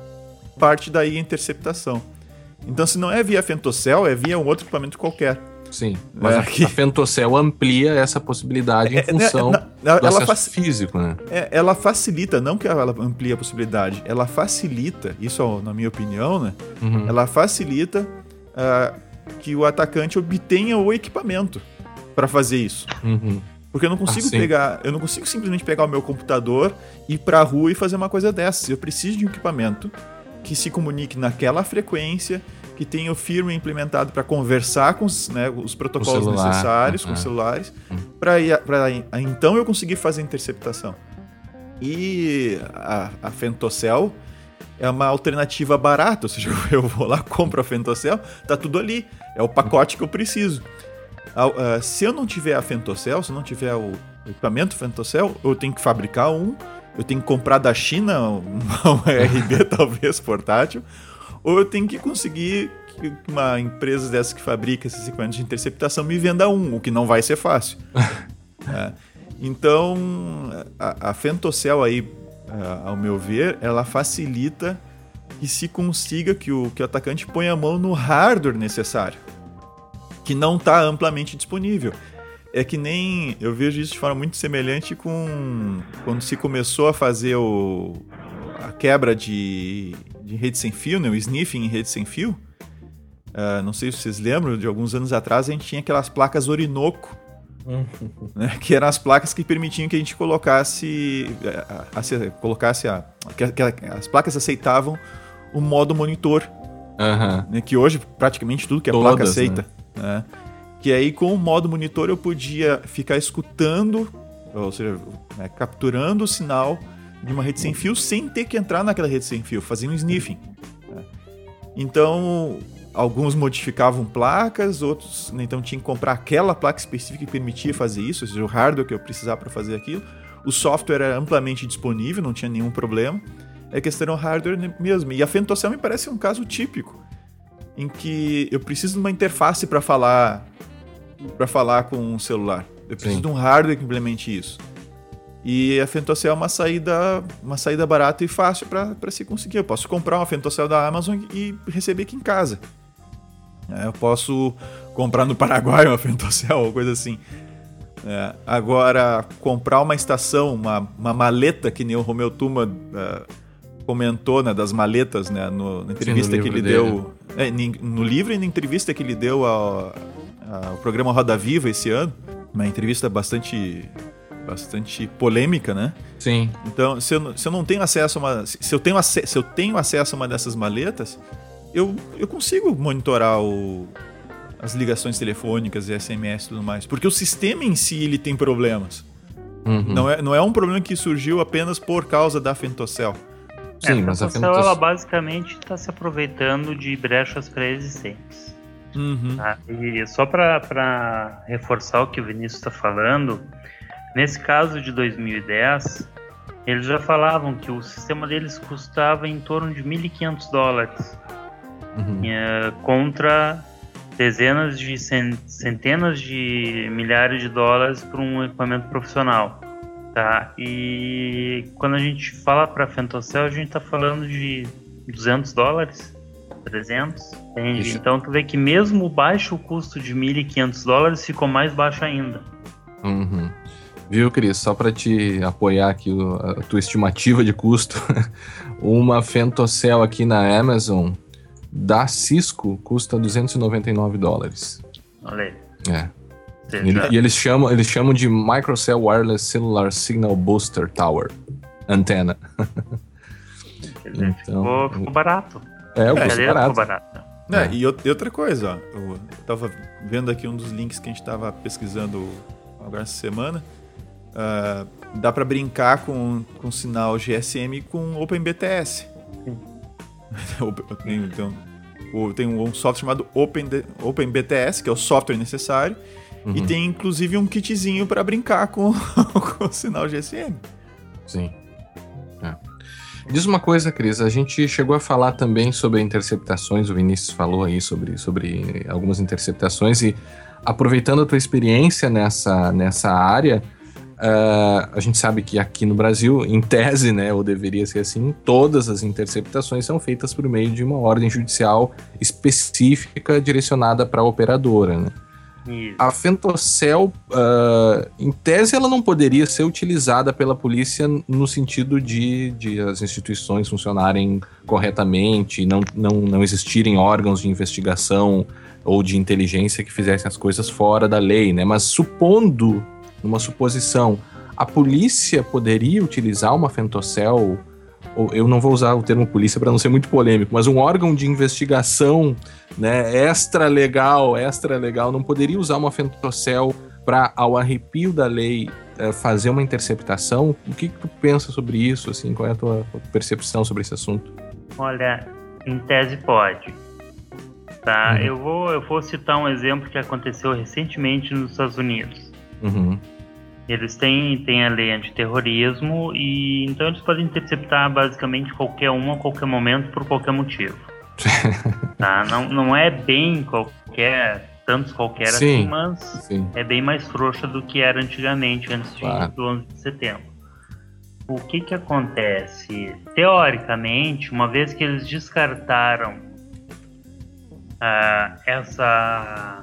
parte daí a interceptação. Então, se não é via Fentocel, é via um outro equipamento qualquer. Sim, mas é, a, que... a Fentocel amplia essa possibilidade em é, função é, é, do ela acesso fac... físico, né? É, ela facilita, não que ela amplie a possibilidade, ela facilita, isso na minha opinião, né? Uhum. Ela facilita uh, que o atacante obtenha o equipamento para fazer isso. Uhum. Porque eu não consigo ah, pegar, eu não consigo simplesmente pegar o meu computador, ir para a rua e fazer uma coisa dessas. Eu preciso de um equipamento que se comunique naquela frequência, que tenha o firmware implementado para conversar com os, né, os protocolos celular, necessários uh-huh. com os celulares, uh-huh. para então eu conseguir fazer a interceptação. E a, a Fentocel é uma alternativa barata, ou seja, eu vou lá, compro a Fentocel, tá tudo ali, é o pacote que eu preciso. Uh, se eu não tiver a Fentocel, se eu não tiver o equipamento Fentocel, eu tenho que fabricar um, eu tenho que comprar da China um, um R B talvez portátil, ou eu tenho que conseguir que uma empresa dessa que fabrica esses equipamentos de interceptação me venda um, o que não vai ser fácil. é. Então, a, a Femtocell aí, ao meu ver, ela facilita que se consiga que o, que o atacante ponha a mão no hardware necessário, que não está amplamente disponível. É que nem... Eu vejo isso de forma muito semelhante com quando se começou a fazer o, a quebra de, de rede sem fio, né? O sniffing em rede sem fio. Uh, não sei se vocês lembram, de alguns anos atrás a gente tinha aquelas placas Orinoco, né? Que eram as placas que permitiam que a gente colocasse... A, a, a, colocasse a, que, que as placas aceitavam o modo monitor. Uhum. Né? Que hoje praticamente tudo que a Todas, placa aceita. Né? Né? Que aí com o modo monitor eu podia ficar escutando, ou seja, né, capturando o sinal de uma rede sem fio sem ter que entrar naquela rede sem fio, fazia um sniffing. Né? Então, alguns modificavam placas, outros então tinham que comprar aquela placa específica que permitia fazer isso, ou seja, o hardware que eu precisava para fazer aquilo. O software era amplamente disponível, não tinha nenhum problema. É questão do hardware mesmo. E a Femtocell me parece um caso típico, em que eu preciso de uma interface para falar para falar com um celular. Eu preciso Sim. de um hardware que implemente isso. E a Femtocell é uma saída, uma saída barata e fácil para se conseguir. Eu posso comprar uma Femtocell da Amazon e receber aqui em casa. Eu posso comprar no Paraguai uma Femtocell ou coisa assim. É, agora, comprar uma estação, uma, uma maleta, que nem o Romeu Tuma uh, comentou, né, das maletas, né, no, na entrevista Sim, no que ele dele. deu... É, no livro e na entrevista que ele deu ao, ao programa Roda Viva esse ano. Uma entrevista bastante... bastante polêmica, né? Sim. Então, se eu, se eu não tenho acesso a uma... Se eu tenho, ace, se eu tenho acesso a uma dessas maletas, eu, eu consigo monitorar o, as ligações telefônicas e S M S e tudo mais. Porque o sistema em si, ele tem problemas. Uhum. Não, é, não é um problema que surgiu apenas por causa da Femtocell. Sim, é, mas a Femtocell, ela basicamente está se aproveitando de brechas pré-existentes. Uhum. Tá? E só para reforçar o que o Vinícius está falando... Nesse caso de dois mil e dez, eles já falavam que o sistema deles custava em torno de mil e quinhentos dólares, uhum. é, contra dezenas de centenas de milhares de dólares para um equipamento profissional. Tá? E quando a gente fala para a Femtocell, a gente está falando de duzentos dólares, trezentos. Entende? Então tu vê que mesmo o baixo custo de mil e quinhentos dólares ficou mais baixo ainda. Uhum. Viu, Cris? Só para te apoiar aqui a tua estimativa de custo, uma Femtocell aqui na Amazon da Cisco custa duzentos e noventa e nove dólares. Olha aí. É. Ele, e eles chamam, eles chamam de Microcell Wireless Cellular Signal Booster Tower Antena. Então, ficou, ficou barato. É, o custo barato. Ficou barato. É, é. E outra coisa, ó, eu tava vendo aqui um dos links que a gente tava pesquisando agora essa semana. Uh, dá para brincar com, com sinal G S M com OpenBTS. tem, tem, tem um software chamado Open, OpenBTS, que é o software necessário, uhum. e tem inclusive um kitzinho para brincar com, com o sinal G S M. Sim. É. Diz uma coisa, Cris, a gente chegou a falar também sobre interceptações, o Vinícius falou aí sobre, sobre algumas interceptações, e aproveitando a tua experiência nessa, nessa área, Uh, a gente sabe que aqui no Brasil, em tese, né, ou deveria ser assim, todas as interceptações são feitas por meio de uma ordem judicial específica direcionada para a operadora, né? Isso. A Femtocell, uh, em tese, ela não poderia ser utilizada pela polícia no sentido de, de as instituições funcionarem corretamente, não, não, não existirem órgãos de investigação ou de inteligência que fizessem as coisas fora da lei, né? Mas supondo... Numa suposição, a polícia poderia utilizar uma Femtocell, ou eu não vou usar o termo polícia para não ser muito polêmico, mas um órgão de investigação, né, extra-legal, extra-legal, não poderia usar uma Femtocell para, ao arrepio da lei, fazer uma interceptação? O que, que tu pensa sobre isso? Assim, qual é a tua percepção sobre esse assunto? Olha, em tese pode. Tá? Uhum. Eu, vou, eu vou citar um exemplo que aconteceu recentemente nos Estados Unidos. Uhum. Eles têm, têm a lei antiterrorismo e então eles podem interceptar basicamente qualquer um a qualquer momento por qualquer motivo. Tá? Não, não é bem qualquer, tantos qualquer Sim, assim, mas sim. é bem mais frouxa do que era antigamente, antes Claro. do onze de setembro. O que que acontece? Teoricamente, uma vez que eles descartaram ah, essa,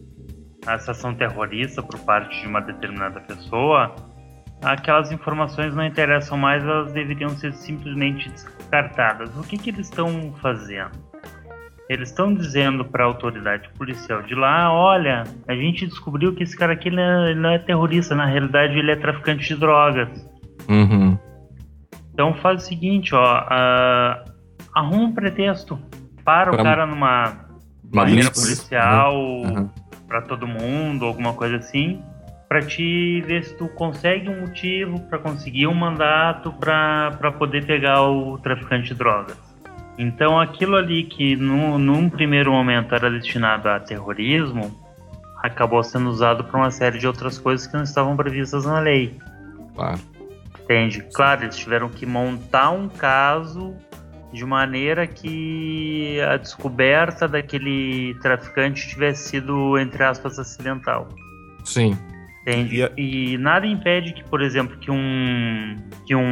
essa ação terrorista por parte de uma determinada pessoa, aquelas informações não interessam mais, elas deveriam ser simplesmente descartadas. O que que eles estão fazendo? Eles estão dizendo para a autoridade policial de lá, olha, a gente descobriu que esse cara aqui ele não é, ele não é terrorista, na realidade ele é traficante de drogas. Uhum. Então faz o seguinte, ó, uh, arruma um pretexto, para Pra o cara numa uma banheira blitz. policial, Uhum. para todo mundo, alguma coisa assim, para te ver se tu consegue um motivo para conseguir um mandato para poder pegar o traficante de drogas. Então aquilo ali que no, num primeiro momento era destinado a terrorismo, acabou sendo usado para uma série de outras coisas que não estavam previstas na lei. Claro. Entende? Claro, eles tiveram que montar um caso de maneira que a descoberta daquele traficante tivesse sido, entre aspas, acidental. Sim. Entende? E a- E nada impede que, por exemplo, que um, que um,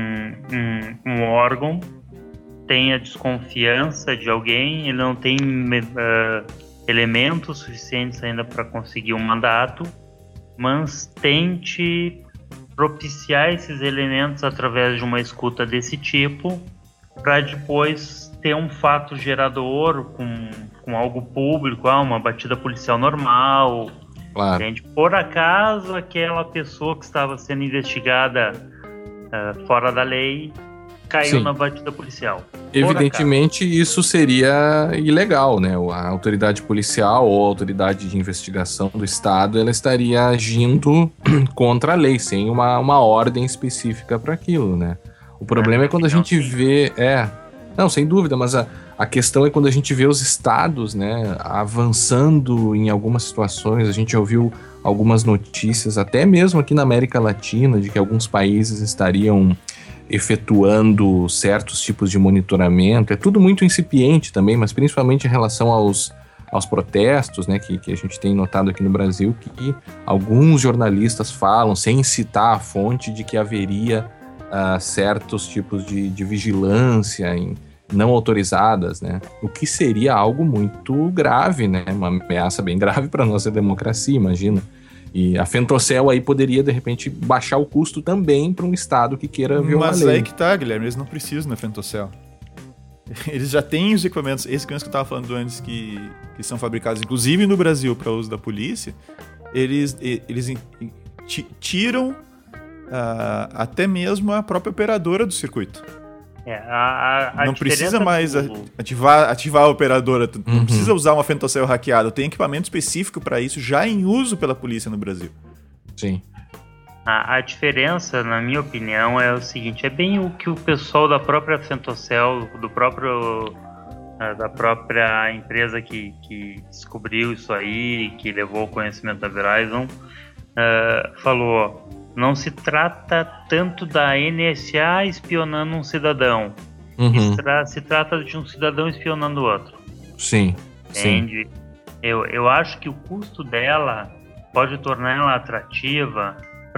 um, um órgão tenha desconfiança de alguém, ele não tem uh, elementos suficientes ainda para conseguir um mandato, mas tente propiciar esses elementos através de uma escuta desse tipo, para depois ter um fato gerador com, com algo público, ah, uma batida policial normal. Claro. Entende? Por acaso aquela pessoa que estava sendo investigada uh, fora da lei caiu Sim. na batida policial. Evidentemente, isso seria ilegal, né? A autoridade policial ou a autoridade de investigação do Estado, ela estaria agindo contra a lei, sem uma, uma ordem específica para aquilo, né? O problema é, é quando a gente sim. vê... É, não, sem dúvida, mas a, a questão é quando a gente vê os estados, né, avançando em algumas situações. A gente ouviu algumas notícias, até mesmo aqui na América Latina, de que alguns países estariam efetuando certos tipos de monitoramento. É tudo muito incipiente também, mas principalmente em relação aos, aos protestos, né, que, que a gente tem notado aqui no Brasil, que alguns jornalistas falam, sem citar a fonte, de que haveria uh, certos tipos de, de vigilância em, não autorizadas, né, o que seria algo muito grave, né, uma ameaça bem grave para a nossa democracia, imagina. E a Fentocel aí poderia, de repente, baixar o custo também para um Estado que queira violar Mas a lei. aí que tá, Guilherme, eles não precisam da Fentocel. Eles já têm os equipamentos, esses equipamentos que eu estava falando antes, que, que são fabricados, inclusive no Brasil, para uso da polícia, eles, eles tiram uh, até mesmo a própria operadora do circuito. É, a, a não precisa mais do... ativar, ativar a operadora, não Uhum. precisa usar uma Fentocel hackeada. Tem equipamento específico para isso, já em uso pela polícia no Brasil. Sim. A, a diferença, na minha opinião, é o seguinte: é bem o que o pessoal da própria Fentocel, do próprio, da própria empresa que, que descobriu isso aí, que levou o conhecimento da Verizon, uh, falou. Não se trata tanto da N S A espionando um cidadão. Uhum. Se, tra- se trata de um cidadão espionando o outro. Sim. Sim. Entende? Eu, eu acho que o custo dela pode tornar ela atrativa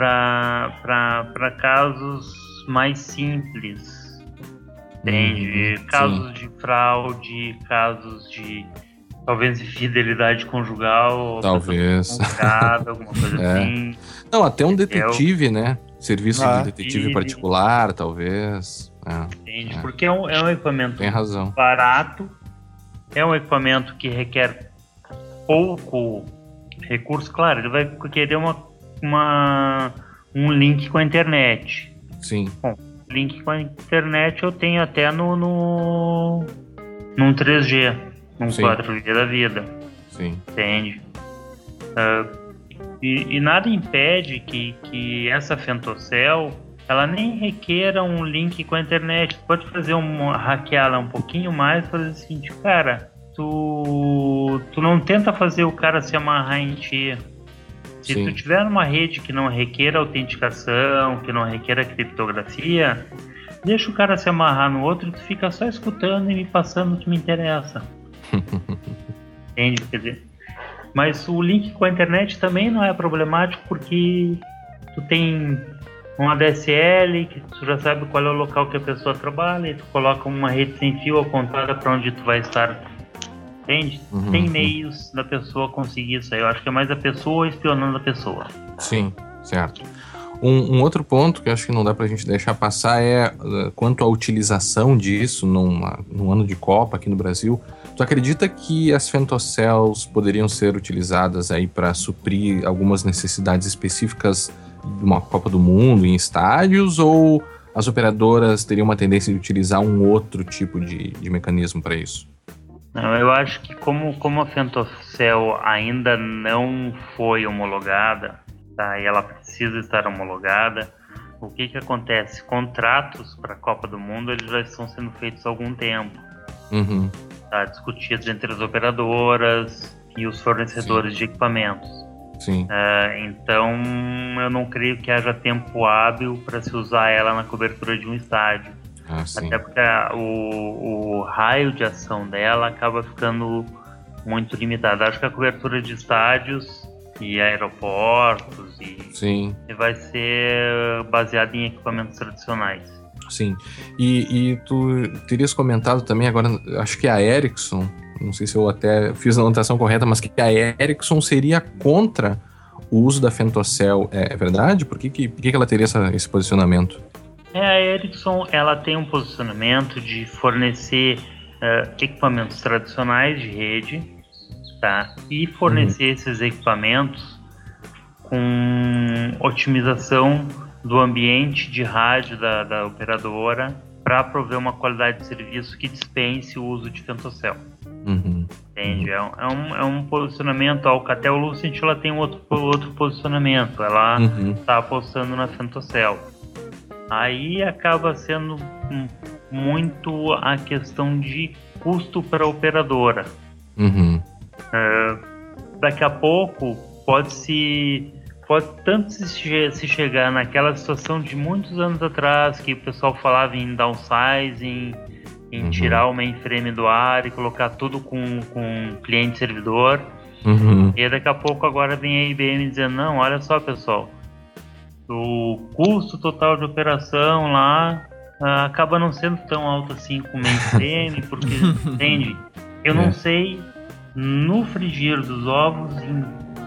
para casos mais simples. Entende? Uhum. Casos Sim. de fraude, casos de talvez infidelidade conjugal, Talvez. complicada, alguma coisa É. assim. Não, até um detetive, né? Serviço Ah. de detetive E- particular, talvez. É, Entende? É. Porque é um, é um equipamento tem razão. barato, é um equipamento que requer pouco recurso. Claro, ele vai querer uma, uma, um link com a internet. Sim. Bom, link com a internet eu tenho até no, no num três G, num Sim. quatro G da vida, Sim. entende? Ah, e, e nada impede que, que essa Fentocel ela nem requeira um link com a internet. Tu pode fazer um, hackeá-la um pouquinho mais, fazer o seguinte, cara, tu, tu não tenta fazer o cara se amarrar em ti. Se Sim. tu tiver numa rede que não requer autenticação, que não requer criptografia, deixa o cara se amarrar no outro e tu fica só escutando e me passando o que me interessa. Entende? Quer dizer, mas o link com a internet também não é problemático, porque tu tem um A D S L, que tu já sabe qual é o local que a pessoa trabalha, e tu coloca uma rede sem fio apontada para onde tu vai estar. Entende? Uhum. Tem meios da pessoa conseguir isso aí. Eu acho que é mais a pessoa espionando a pessoa. Sim, certo. Um, um outro ponto que eu acho que não dá pra gente deixar passar é uh, quanto à utilização disso numa, num ano de Copa aqui no Brasil. Tu acredita que as femtocells poderiam ser utilizadas aí para suprir algumas necessidades específicas de uma Copa do Mundo em estádios, ou as operadoras teriam uma tendência de utilizar um outro tipo de, de mecanismo para isso? Não, eu acho que como, como a femtocell ainda não foi homologada, tá, e ela precisa estar homologada, o que que acontece? Contratos para a Copa do Mundo eles já estão sendo feitos há algum tempo. Uhum. Tá, discutidos entre as operadoras e os fornecedores Sim. de equipamentos. Sim. Uh, então eu não creio que haja tempo hábil para se usar ela na cobertura de um estádio. Ah, sim. Até porque a, o, o raio de ação dela acaba ficando muito limitado. Acho que a cobertura de estádios e aeroportos e, sim. e vai ser baseada em equipamentos tradicionais. Sim. E, e tu terias comentado também agora, acho que a Ericsson, não sei se eu até fiz a anotação correta, mas que a Ericsson seria contra o uso da femtocell. É, é verdade? Por que, que, por que ela teria essa, esse posicionamento? É, a Ericsson ela tem um posicionamento de fornecer uh, equipamentos tradicionais de rede, tá? E fornecer uhum. esses equipamentos com otimização do ambiente de rádio da, da operadora para prover uma qualidade de serviço que dispense o uso de femtocell. Uhum. Entende? É, um, é, um, é um posicionamento. A Alcatel Lucent ela tem outro, outro posicionamento. Ela está uhum. apostando na femtocell. Aí acaba sendo muito a questão de custo para a operadora. Uhum. Uh, daqui a pouco pode-se pode tanto se, se chegar naquela situação de muitos anos atrás que o pessoal falava em downsizing, em uhum. tirar o mainframe do ar e colocar tudo com, com cliente-servidor. Uhum. E daqui a pouco agora vem a I B M dizendo, não, olha só pessoal, o custo total de operação lá uh, acaba não sendo tão alto assim com o mainframe, porque, entende? Eu não é. sei, no frigir dos ovos, em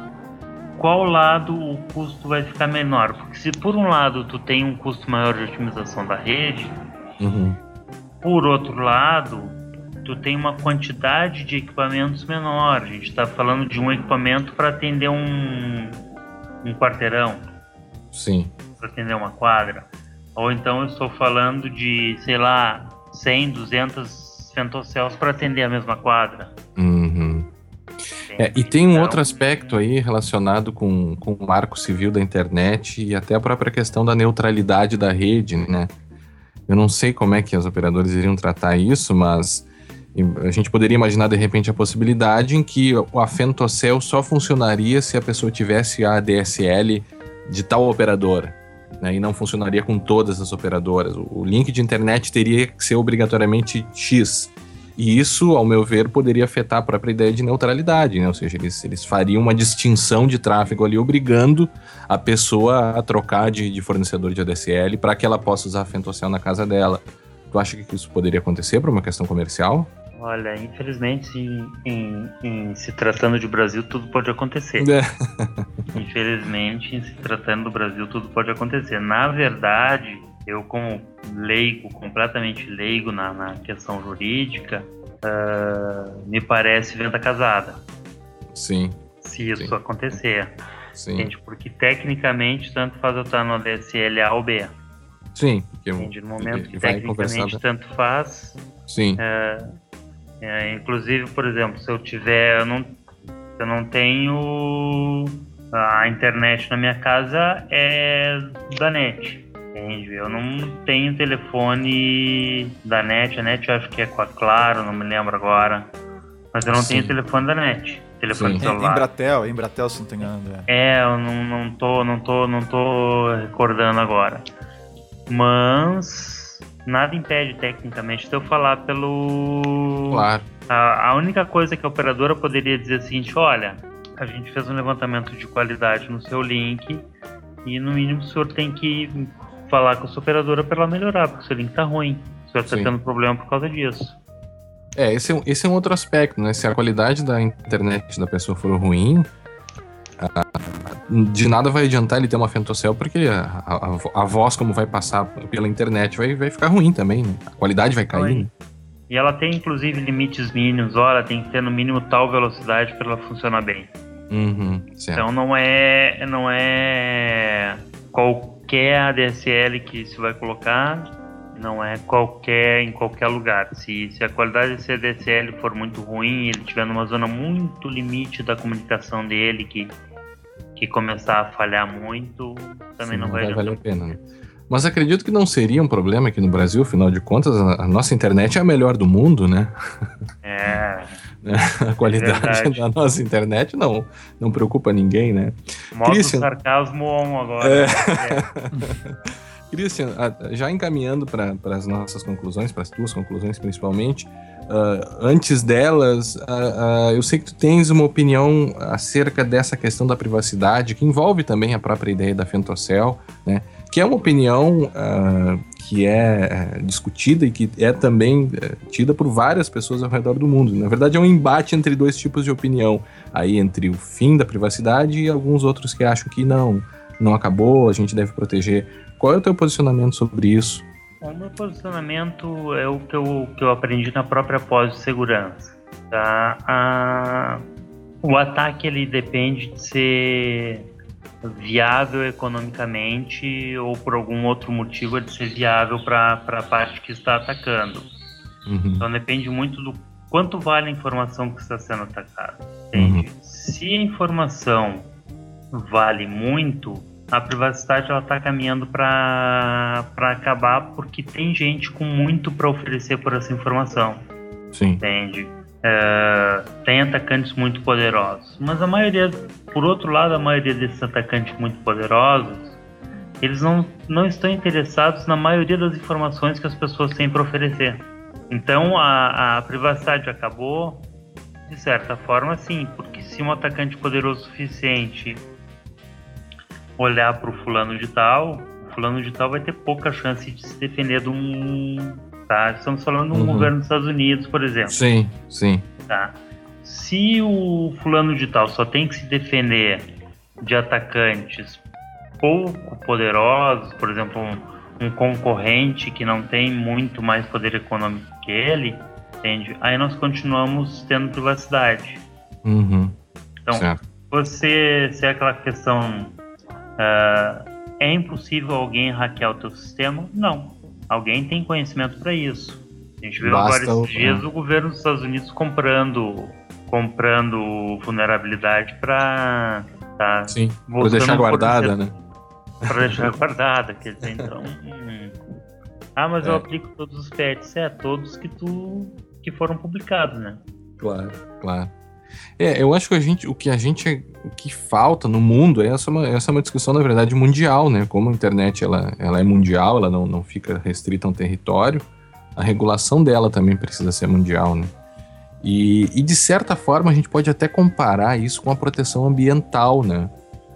qual lado o custo vai ficar menor. Porque se por um lado tu tem um custo maior de otimização da rede, uhum. por outro lado, tu tem uma quantidade de equipamentos menor. A gente está falando de um equipamento para atender um, um quarteirão. Sim. Para atender uma quadra. Ou então eu estou falando de, sei lá, cem, duzentas femtocells para atender a mesma quadra. Uhum. É, e tem um então, outro aspecto aí relacionado com, com o marco civil da internet e até a própria questão da neutralidade da rede, né? Eu não sei como é que os operadores iriam tratar isso, mas a gente poderia imaginar de repente a possibilidade em que a femtocell só funcionaria se a pessoa tivesse a A D S L de tal operadora, né, e não funcionaria com todas as operadoras. O link de internet teria que ser obrigatoriamente X. E isso, ao meu ver, poderia afetar a própria ideia de neutralidade, né? Ou seja, eles, eles fariam uma distinção de tráfego ali, obrigando a pessoa a trocar de, de fornecedor de A D S L para que ela possa usar a femtocell na casa dela. Tu acha que isso poderia acontecer por uma questão comercial? Olha, infelizmente, em, em, em se tratando de Brasil, tudo pode acontecer. É. Infelizmente, em se tratando do Brasil, tudo pode acontecer. Na verdade, eu como leigo, completamente leigo na, na questão jurídica, uh, me parece venda casada. Sim. Se isso sim. acontecer. Sim. Entende? Porque tecnicamente, tanto faz eu estar no A D S L A ou B. Sim. Entende? No momento que tecnicamente tanto faz. Sim. É, é, inclusive, por exemplo, se eu tiver, eu não, eu não tenho a internet na minha casa é da net, entende? Eu não tenho telefone da net, a net eu acho que é com a Claro, não me lembro agora, mas eu não Sim. tenho telefone da net. telefone Sim. celular. Embratel, Embratel, se não tô enganando. É, eu não, não, tô, não, tô, não tô recordando agora. Mas nada impede tecnicamente de eu falar pelo... Claro. A, a única coisa que a operadora poderia dizer é o seguinte: olha, a gente fez um levantamento de qualidade no seu link e no mínimo o senhor tem que falar com a sua operadora para ela melhorar, porque o seu link tá ruim. O senhor está tendo problema por causa disso. É, esse é, esse é um outro aspecto, né? Se a qualidade da internet da pessoa for ruim, a, de nada vai adiantar ele ter uma Fentocel, porque a, a, a voz, como vai passar pela internet, vai, vai ficar ruim também, né? A qualidade vai cair, né? E ela tem, inclusive, limites mínimos. Olha, tem que ter no mínimo tal velocidade para ela funcionar bem. Uhum, certo. Então não é, não é qualquer A D S L que se vai colocar, não é qualquer em qualquer lugar. Se, se a qualidade desse A D S L for muito ruim, ele estiver numa zona muito limite da comunicação dele, que, que começar a falhar muito, também Sim, não vai, vai valer a pena, né? Mas acredito que não seria um problema aqui no Brasil, afinal de contas, a, a nossa internet é a melhor do mundo, né? É. A qualidade é da nossa internet não, não preocupa ninguém, né? Modo Christian... sarcasmo on agora. É. É. Christian, já encaminhando para as nossas conclusões, para as tuas conclusões principalmente, uh, antes delas, uh, uh, eu sei que tu tens uma opinião acerca dessa questão da privacidade, que envolve também a própria ideia da Fentocel, né? Que é uma opinião uh, que é uh, discutida e que é também uh, tida por várias pessoas ao redor do mundo. Na verdade, é um embate entre dois tipos de opinião, aí entre o fim da privacidade e alguns outros que acham que não, não acabou, a gente deve proteger. Qual é o teu posicionamento sobre isso? O meu posicionamento é o que eu, que eu aprendi na própria pós de segurança. Tá? A, o ataque ele depende de ser viável economicamente ou por algum outro motivo de ser viável para a parte que está atacando. Uhum. Então depende muito do quanto vale a informação que está sendo atacada. Entende? Uhum. Se a informação vale muito, a privacidade ela está caminhando para para acabar, porque tem gente com muito para oferecer por essa informação. Sim. Entende? É, tem atacantes muito poderosos, mas a maioria, por outro lado, a maioria desses atacantes muito poderosos, eles não, não estão interessados na maioria das informações que as pessoas têm para oferecer. Então a, a privacidade acabou, de certa forma, sim, porque se um atacante poderoso o suficiente olhar para o fulano de tal, o fulano de tal vai ter pouca chance de se defender de um... Tá? Estamos falando de um uhum. governo dos Estados Unidos, por exemplo. Sim, sim. Tá? Se o fulano de tal só tem que se defender de atacantes pouco poderosos, por exemplo, um, um concorrente que não tem muito mais poder econômico que ele, entende? Aí nós continuamos tendo privacidade. Uhum. Então, certo. você, se é aquela questão, uh, é impossível alguém hackear o teu sistema? Não. Alguém tem conhecimento para isso. A gente viu Basta agora esses o... dias o governo dos Estados Unidos comprando, comprando vulnerabilidade para tá, sim, para deixar guardada, né? Para deixar guardada, quer dizer, então... Hum. Ah, mas é. eu aplico todos os patches. É, todos que, tu, que foram publicados, né? Claro, claro. É, eu acho que a gente, o que a gente, o que falta no mundo, essa é uma, essa é uma discussão, na verdade, mundial, né? Como a internet, ela, ela é mundial, ela não, não fica restrita a um território, a regulação dela também precisa ser mundial, né? E, e, de certa forma, a gente pode até comparar isso com a proteção ambiental, né?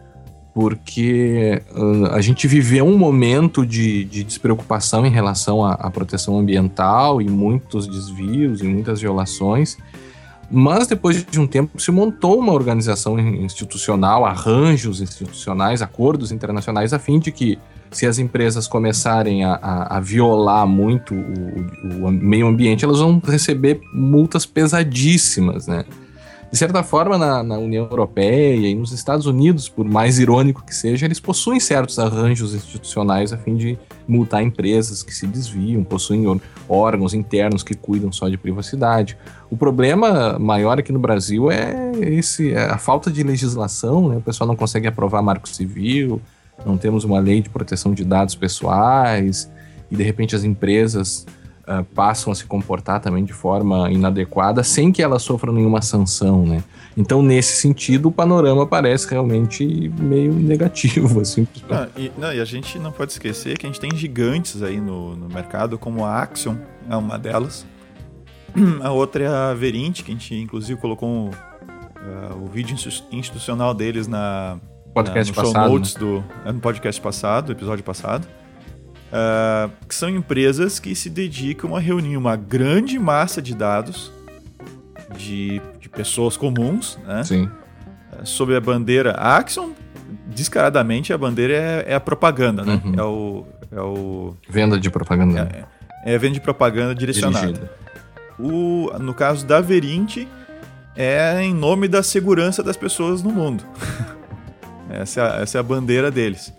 Porque uh, a gente viveu um momento de, de despreocupação em relação à, à proteção ambiental e muitos desvios e muitas violações. Mas depois de um tempo se montou uma organização institucional, arranjos institucionais, acordos internacionais, a fim de que, se as empresas começarem a, a, a violar muito o, o meio ambiente, elas vão receber multas pesadíssimas, né? De certa forma, na, na União Europeia e nos Estados Unidos, por mais irônico que seja, eles possuem certos arranjos institucionais a fim de multar empresas que se desviam, possuem órgãos internos que cuidam só de privacidade. O problema maior aqui no Brasil é, esse, é a falta de legislação, né? O pessoal não consegue aprovar marco civil, não temos uma lei de proteção de dados pessoais, e de repente as empresas uh, passam a se comportar também de forma inadequada, sem que elas sofram nenhuma sanção, né? Então, nesse sentido, o panorama parece realmente meio negativo, assim. Não, e, não, e a gente não pode esquecer que a gente tem gigantes aí no, no mercado, como a Axiom, é uma delas. A outra é a Verint, que a gente inclusive colocou um, uh, o vídeo institucional deles na, podcast na, no passado, show notes né? do é, no podcast passado, episódio passado, uh, que são empresas que se dedicam a reunir uma grande massa de dados de, de pessoas comuns, né? Sim. Uh, sob a bandeira Axiom, descaradamente a bandeira é, é a propaganda, né? Uhum. É o, é o Venda de propaganda. É, é venda de propaganda direcionada. Dirigida. O, no caso da Verint, é em nome da segurança das pessoas no mundo. essa, é a, essa é a bandeira deles.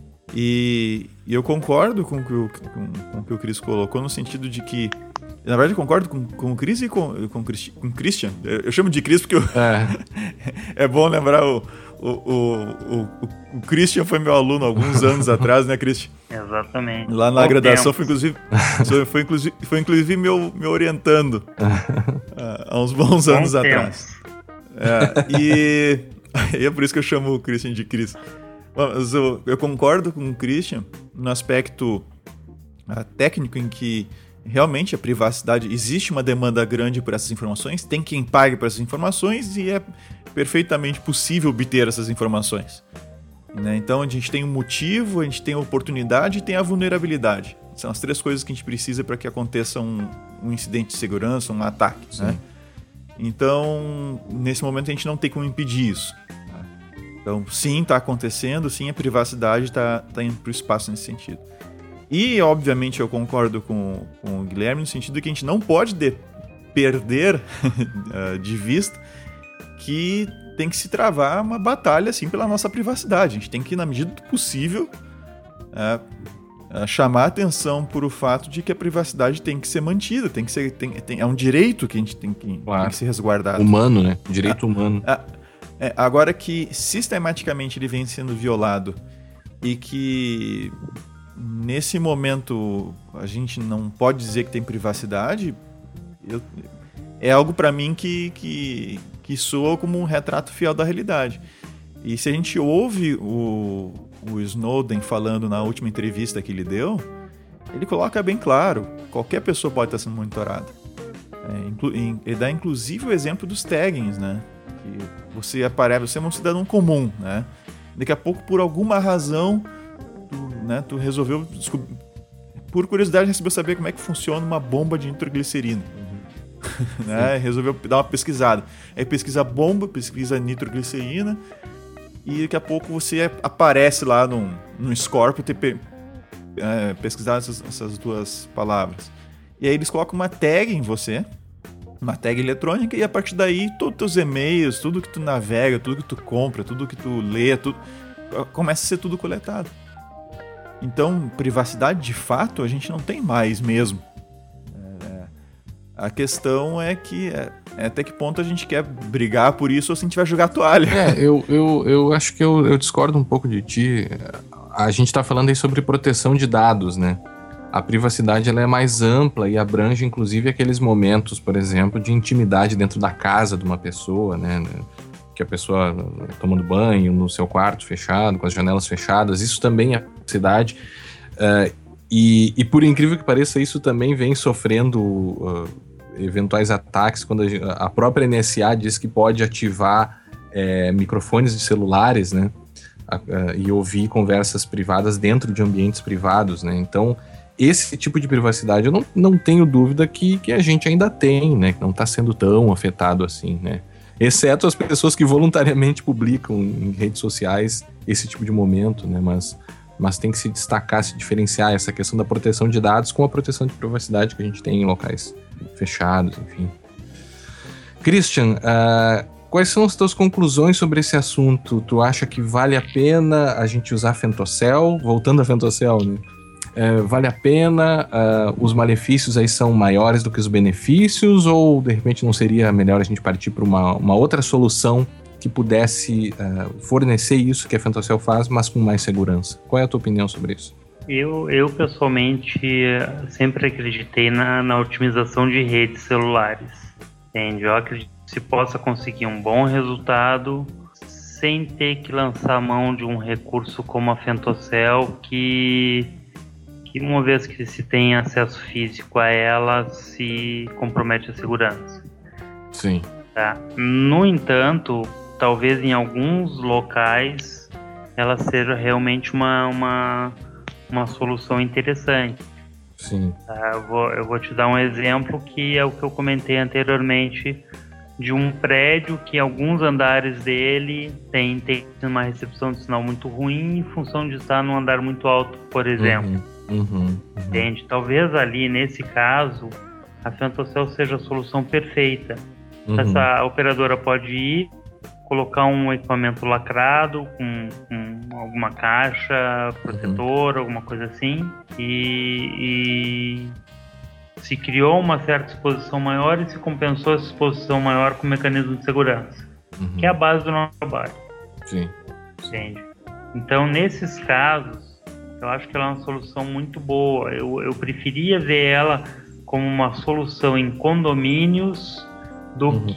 E, e eu concordo com o, que o, com, com o que o Chris colocou, no sentido de que... Na verdade, eu concordo com, com o Chris e com, com, com o Christian. Eu, eu chamo de Chris porque eu, É. é bom lembrar o, o, o, o, o Christian foi meu aluno há alguns anos atrás, né, Christian? Exatamente. Lá na Bom graduação tempo. foi inclusive, foi inclusive, foi inclusive meu, me orientando há há uns bons anos Bom atrás. É, e, e é por isso que eu chamo o Christian de Chris. Mas eu, eu concordo com o Christian no aspecto uh, técnico em que realmente a privacidade, existe uma demanda grande por essas informações, tem quem pague por essas informações e é perfeitamente possível obter essas informações. Né? Então a gente tem um motivo, a gente tem a oportunidade e tem a vulnerabilidade. São as três coisas que a gente precisa para que aconteça um, um incidente de segurança, um ataque. Né? Então, nesse momento a gente não tem como impedir isso. Então, sim, está acontecendo, sim, a privacidade está tá indo para o espaço nesse sentido. E, obviamente, eu concordo com, com o Guilherme no sentido que a gente não pode de, perder de vista que tem que se travar uma batalha assim, pela nossa privacidade. A gente tem que, na medida do possível, é, é, chamar a atenção por o fato de que a privacidade tem que ser mantida, tem que ser, tem, tem, é um direito que a gente tem que, Claro. tem que ser resguardado. Humano, né? Direito É, humano. É, é, agora que sistematicamente ele vem sendo violado e que nesse momento a gente não pode dizer que tem privacidade, eu, é algo para mim que, que, que soa como um retrato fiel da realidade. E se a gente ouve o, o Snowden falando na última entrevista que ele deu, ele coloca bem claro, qualquer pessoa pode estar sendo monitorada. É, inclu, ele dá inclusive o exemplo dos taggings, né? Que você aparece, você é um cidadão comum, né? Daqui a pouco, por alguma razão, tu, né, tu resolveu descobrir, por curiosidade, recebeu saber como é que funciona uma bomba de nitroglicerina. Uhum. Né? Resolveu dar uma pesquisada. Aí pesquisa bomba, pesquisa nitroglicerina, e daqui a pouco você aparece lá num, num Scorpio ter pe, é, pesquisado essas, essas duas palavras. E aí eles colocam uma tag em você, uma tag eletrônica, e a partir daí todos os teus e-mails, tudo que tu navega, tudo que tu compra, tudo que tu lê, tudo, começa a ser tudo coletado. Então, privacidade de fato a gente não tem mais mesmo. É, a questão é que é, é até que ponto a gente quer brigar por isso ou se a gente vai jogar a toalha. É, eu, eu, eu acho que eu, eu discordo um pouco de ti. A gente tá falando aí sobre proteção de dados, né? A privacidade ela é mais ampla e abrange inclusive aqueles momentos, por exemplo, de intimidade dentro da casa de uma pessoa, né? Que a pessoa tomando banho no seu quarto fechado, com as janelas fechadas, isso também é privacidade. Uh, e, e por incrível que pareça, isso também vem sofrendo uh, eventuais ataques quando a, a própria N S A diz que pode ativar é, microfones de celulares, né? A, a, e ouvir conversas privadas dentro de ambientes privados, né? Então, esse tipo de privacidade eu não, não tenho dúvida que, que a gente ainda tem, né? Que não está sendo tão afetado assim, né? Exceto as pessoas que voluntariamente publicam em redes sociais esse tipo de momento, né? Mas, mas tem que se destacar, se diferenciar essa questão da proteção de dados com a proteção de privacidade que a gente tem em locais fechados, enfim. Christian, uh, quais são as tuas conclusões sobre esse assunto? Tu acha que vale a pena a gente usar Fentocell? Voltando a Fentocell, né? Uh, vale a pena? Uh, os malefícios aí são maiores do que os benefícios? Ou, de repente, não seria melhor a gente partir para uma, uma outra solução que pudesse uh, fornecer isso que a Fentocell faz, mas com mais segurança? Qual é a tua opinião sobre isso? Eu, eu pessoalmente sempre acreditei na, na otimização de redes celulares. Entende? Eu acredito que se possa conseguir um bom resultado sem ter que lançar mão de um recurso como a Fentocell, que, que uma vez que se tem acesso físico a ela, se compromete a segurança. Sim. Tá. No entanto, talvez em alguns locais ela seja realmente uma, uma, uma solução interessante. Sim. Tá? Eu vou, eu vou te dar um exemplo que é o que eu comentei anteriormente, de um prédio que alguns andares dele tem, tem uma recepção de sinal muito ruim em função de estar num andar muito alto, por exemplo. Uhum, uhum, uhum. Entende? Talvez ali, nesse caso, a Fentocell seja a solução perfeita. Uhum. Essa operadora pode ir, colocar um equipamento lacrado com, com alguma caixa protetora, uhum. alguma coisa assim, e, e se criou uma certa exposição maior e se compensou essa exposição maior com o mecanismo de segurança, uhum. que é a base do nosso trabalho. Sim. Entende? Então, nesses casos, eu acho que ela é uma solução muito boa. Eu, eu preferia ver ela como uma solução em condomínios do uhum.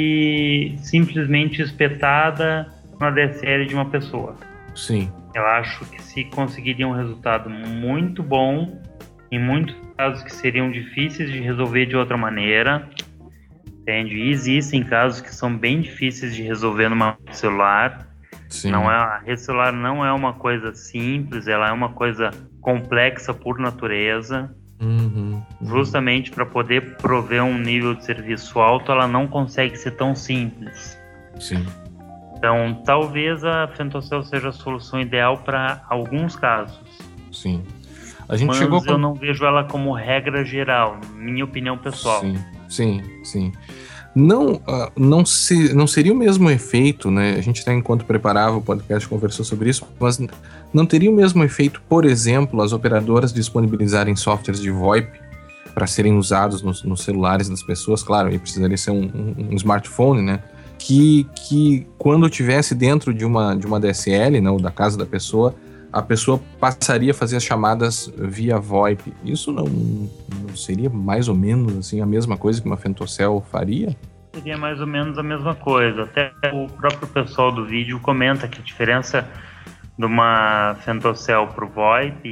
que simplesmente espetada na D S L de uma pessoa. Sim. Eu acho que se conseguiria um resultado muito bom, em muitos casos que seriam difíceis de resolver de outra maneira, entende? E existem casos que são bem difíceis de resolver numa rede celular. Sim. Não é, a rede celular não é uma coisa simples, ela é uma coisa complexa por natureza. Uhum, uhum. Justamente para poder prover um nível de serviço alto, ela não consegue ser tão simples. Sim. Então, talvez a Fentocell seja a solução ideal para alguns casos. Sim. A gente Mas chegou eu não vejo ela como regra geral, minha opinião pessoal. Sim, sim, sim. Não, uh, não, se, não seria o mesmo efeito, né? A gente até enquanto preparava o podcast conversou sobre isso, mas não teria o mesmo efeito, por exemplo, as operadoras disponibilizarem softwares de VoIP para serem usados nos, nos celulares das pessoas. Claro, aí precisaria ser um, um, um smartphone, né? Que, que quando tivesse dentro de uma, de uma D S L, né, ou da casa da pessoa, a pessoa passaria a fazer as chamadas via VoIP. Isso não, não seria mais ou menos assim a mesma coisa que uma Fentocell faria? Seria mais ou menos a mesma coisa. Até o próprio pessoal do vídeo comenta que a diferença de uma Fentocell para o VoIP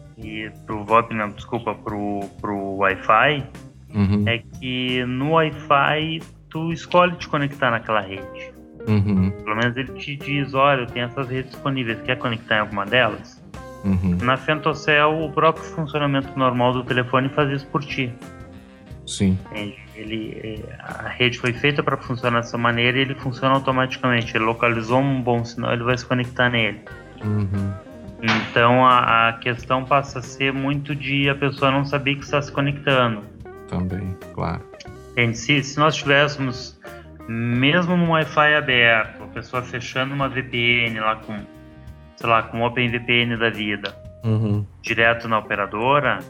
e para o VoIP, não, desculpa, para o Wi-Fi, uhum. é que no Wi-Fi tu escolhe te conectar naquela rede. Uhum. Pelo menos ele te diz, olha, eu tenho essas redes disponíveis, quer conectar em alguma delas? Uhum. Na Fentocell, o próprio funcionamento normal do telefone faz isso por ti. Sim. Ele, a rede foi feita para funcionar dessa maneira e ele funciona automaticamente. Ele localizou um bom sinal, ele vai se conectar nele. Uhum. Então a, a questão passa a ser muito de a pessoa não saber que está se conectando. Também, claro. Se, se nós tivéssemos, mesmo no Wi-Fi aberto, a pessoa fechando uma V P N lá com, sei lá, com OpenVPN da vida, uhum. direto na operadora,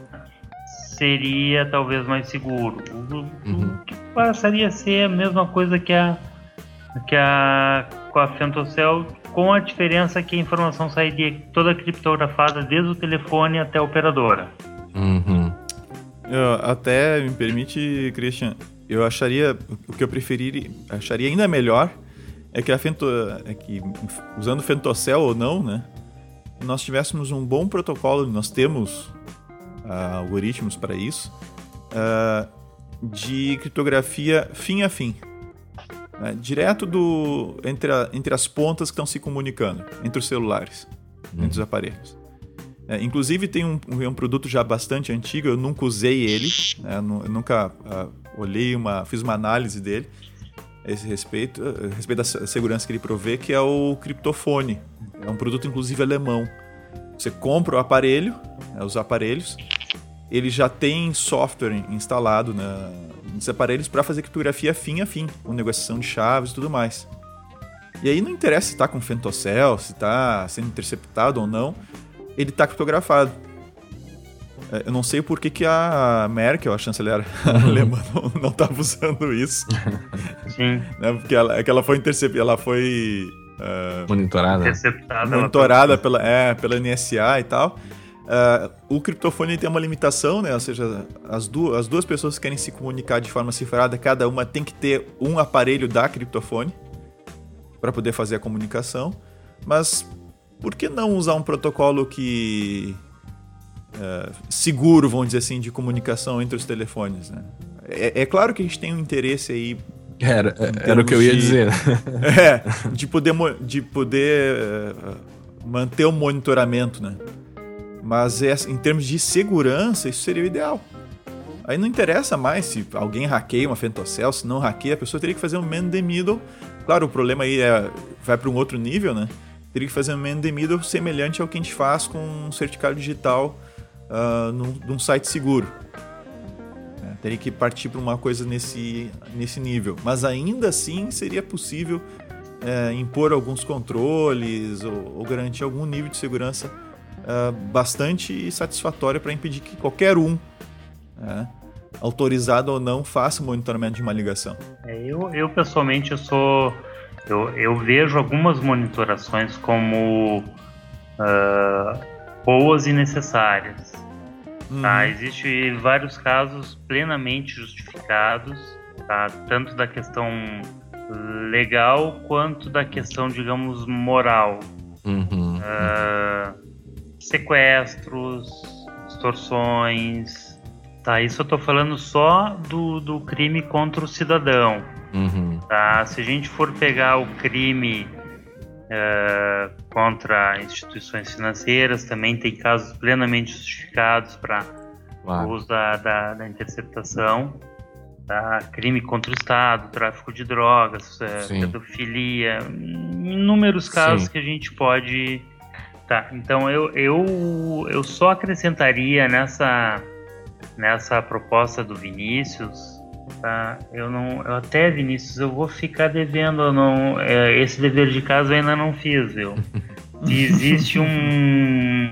seria talvez mais seguro. Uhum. O que passaria a ser a mesma coisa que a, que a, com a Fentocell, com a diferença que a informação sairia toda criptografada desde o telefone até a operadora. Uhum. Eu, até me permite, Christian, eu acharia, o que eu preferiria, acharia ainda melhor é que a Fento, é que usando Fentocell ou não, né, nós tivéssemos um bom protocolo, nós temos uh, algoritmos para isso, uh, de criptografia fim a fim, né, direto do, entre, a, entre as pontas que estão se comunicando, entre os celulares, uhum. entre os aparelhos. É, inclusive tem um, um produto já bastante antigo, eu nunca usei ele, né, eu nunca uh, olhei, uma, fiz uma análise dele a esse respeito, a respeito da segurança que ele provê, que é o Cryptofone. É um produto inclusive alemão. Você compra o aparelho, né, os aparelhos, ele já tem software instalado na, nos aparelhos para fazer criptografia fim a fim, com negociação de chaves e tudo mais. E aí não interessa se está com Fentocell, se está sendo interceptado ou não, ele está criptografado. Eu não sei por que, que a Merkel, a chanceler alemã, não estava usando isso. Sim. Né? Porque ela, é que ela foi interceptada, ela foi uh, monitorada, interceptada monitorada pela, é, pela N S A e tal. Uh, o criptofone tem uma limitação, né? Ou seja, as, du- as duas pessoas que querem se comunicar de forma cifrada, cada uma tem que ter um aparelho da criptofone para poder fazer a comunicação. Mas por que não usar um protocolo que uh, seguro, vamos dizer assim, de comunicação entre os telefones, né? É, é claro que a gente tem um interesse aí. Era, era o que eu ia de, dizer. É, de poder, de poder uh, manter o monitoramento, né? Mas em termos de segurança, isso seria o ideal. Aí não interessa mais se alguém hackeia uma Fentocell, se não hackeia, a pessoa teria que fazer um man in the middle. Claro, o problema aí é, vai para um outro nível, né? Teria que fazer um man in the middle semelhante ao que a gente faz com um certificado digital uh, num, num site seguro. É, teria que partir para uma coisa nesse, nesse nível. Mas ainda assim seria possível é, impor alguns controles ou, ou garantir algum nível de segurança Uh, bastante satisfatória para impedir que qualquer um, uh, autorizado ou não, faça o monitoramento de uma ligação. É, eu, eu, pessoalmente, eu sou... Eu, eu vejo algumas monitorações como uh, boas e necessárias. Uhum. Tá? Existem vários casos plenamente justificados, tá? Tanto da questão legal quanto da questão, digamos, moral. Uhum. Uh, sequestros, extorsões, tá? Isso eu tô falando só do, do crime contra o cidadão, uhum. Tá? Se a gente for pegar o crime uh, contra instituições financeiras, também tem casos plenamente justificados para claro. o uso da, da, da interceptação, tá? Crime contra o Estado, tráfico de drogas, uh, pedofilia, inúmeros casos Sim. que a gente pode... Tá, então eu, eu, eu só acrescentaria nessa, nessa proposta do Vinícius, tá? Eu não, eu até, Vinícius, eu vou ficar devendo, eu não, é, esse dever de casa eu ainda não fiz, viu? Se existe um,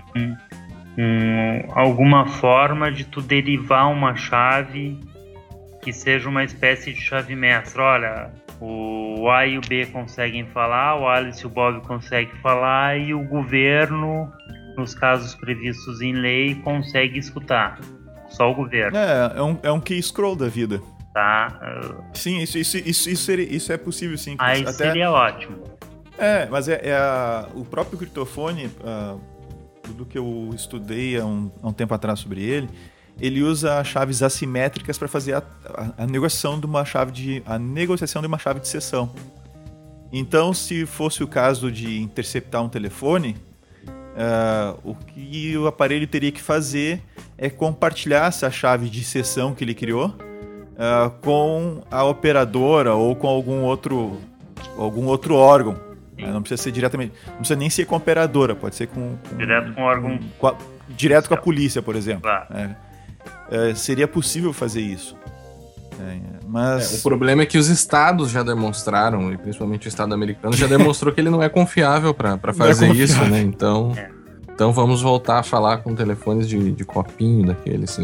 um, alguma forma de tu derivar uma chave que seja uma espécie de chave mestra, olha... O A e o B conseguem falar, o Alice e o Bob conseguem falar e o governo, nos casos previstos em lei, consegue escutar. Só o governo. É, é um, é um key scroll da vida. Tá. Sim, isso, isso, isso, isso, seria, isso é possível, sim. Aí Até, seria ótimo. É, mas é, é a, o próprio criptofone, uh, do que eu estudei há um, há um tempo atrás sobre ele, ele usa chaves assimétricas para fazer a, a, a negociação de uma chave de a negociação de uma chave de sessão. Então, se fosse o caso de interceptar um telefone, uh, o que o aparelho teria que fazer é compartilhar essa chave de sessão que ele criou uh, com a operadora ou com algum outro algum outro órgão. Uh, não precisa ser diretamente, não precisa nem ser com a operadora, pode ser com, com direto com o órgão, com a, direto com a polícia, por exemplo. Claro. É. É, seria possível fazer isso. É, mas... É, o problema é que os estados já demonstraram, e principalmente o estado americano, já demonstrou que ele não é confiável para fazer é isso, né? Então, é. então vamos voltar a falar com telefones de, de copinho daqueles.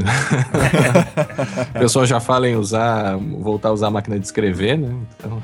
O pessoal já fala em usar, voltar a usar a máquina de escrever, né? Então...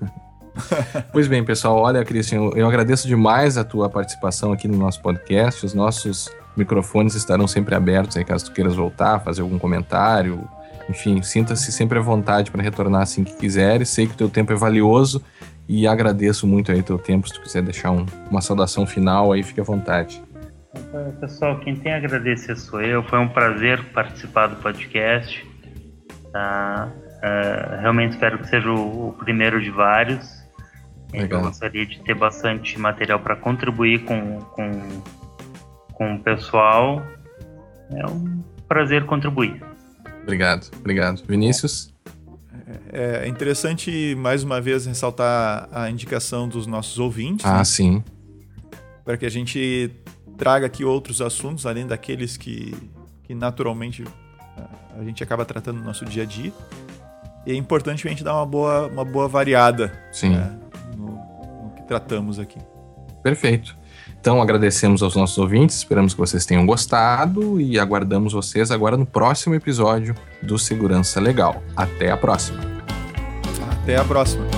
Pois bem, pessoal, olha, Christian, eu agradeço demais a tua participação aqui no nosso podcast. Os nossos microfones estarão sempre abertos aí caso tu queiras voltar, fazer algum comentário. Enfim, sinta-se sempre à vontade para retornar assim que quiseres. Sei que o teu tempo é valioso e agradeço muito aí o teu tempo. Se tu quiser deixar um, uma saudação final aí, fique à vontade. Pessoal, quem tem a agradecer sou eu. Foi um prazer participar do podcast. Tá? Uh, realmente espero que seja o, o primeiro de vários. Legal. Eu gostaria de ter bastante material para contribuir com, com, com o pessoal. É um prazer contribuir. Obrigado, obrigado. Vinícius? É interessante, mais uma vez, ressaltar a indicação dos nossos ouvintes. Ah, né? Sim. Para que a gente traga aqui outros assuntos, além daqueles que, que naturalmente a gente acaba tratando no nosso dia a dia. E é importante a gente dar uma boa, uma boa variada, né, no, no que tratamos aqui. Perfeito. Então agradecemos aos nossos ouvintes, esperamos que vocês tenham gostado e aguardamos vocês agora no próximo episódio do Segurança Legal. Até a próxima. Até a próxima.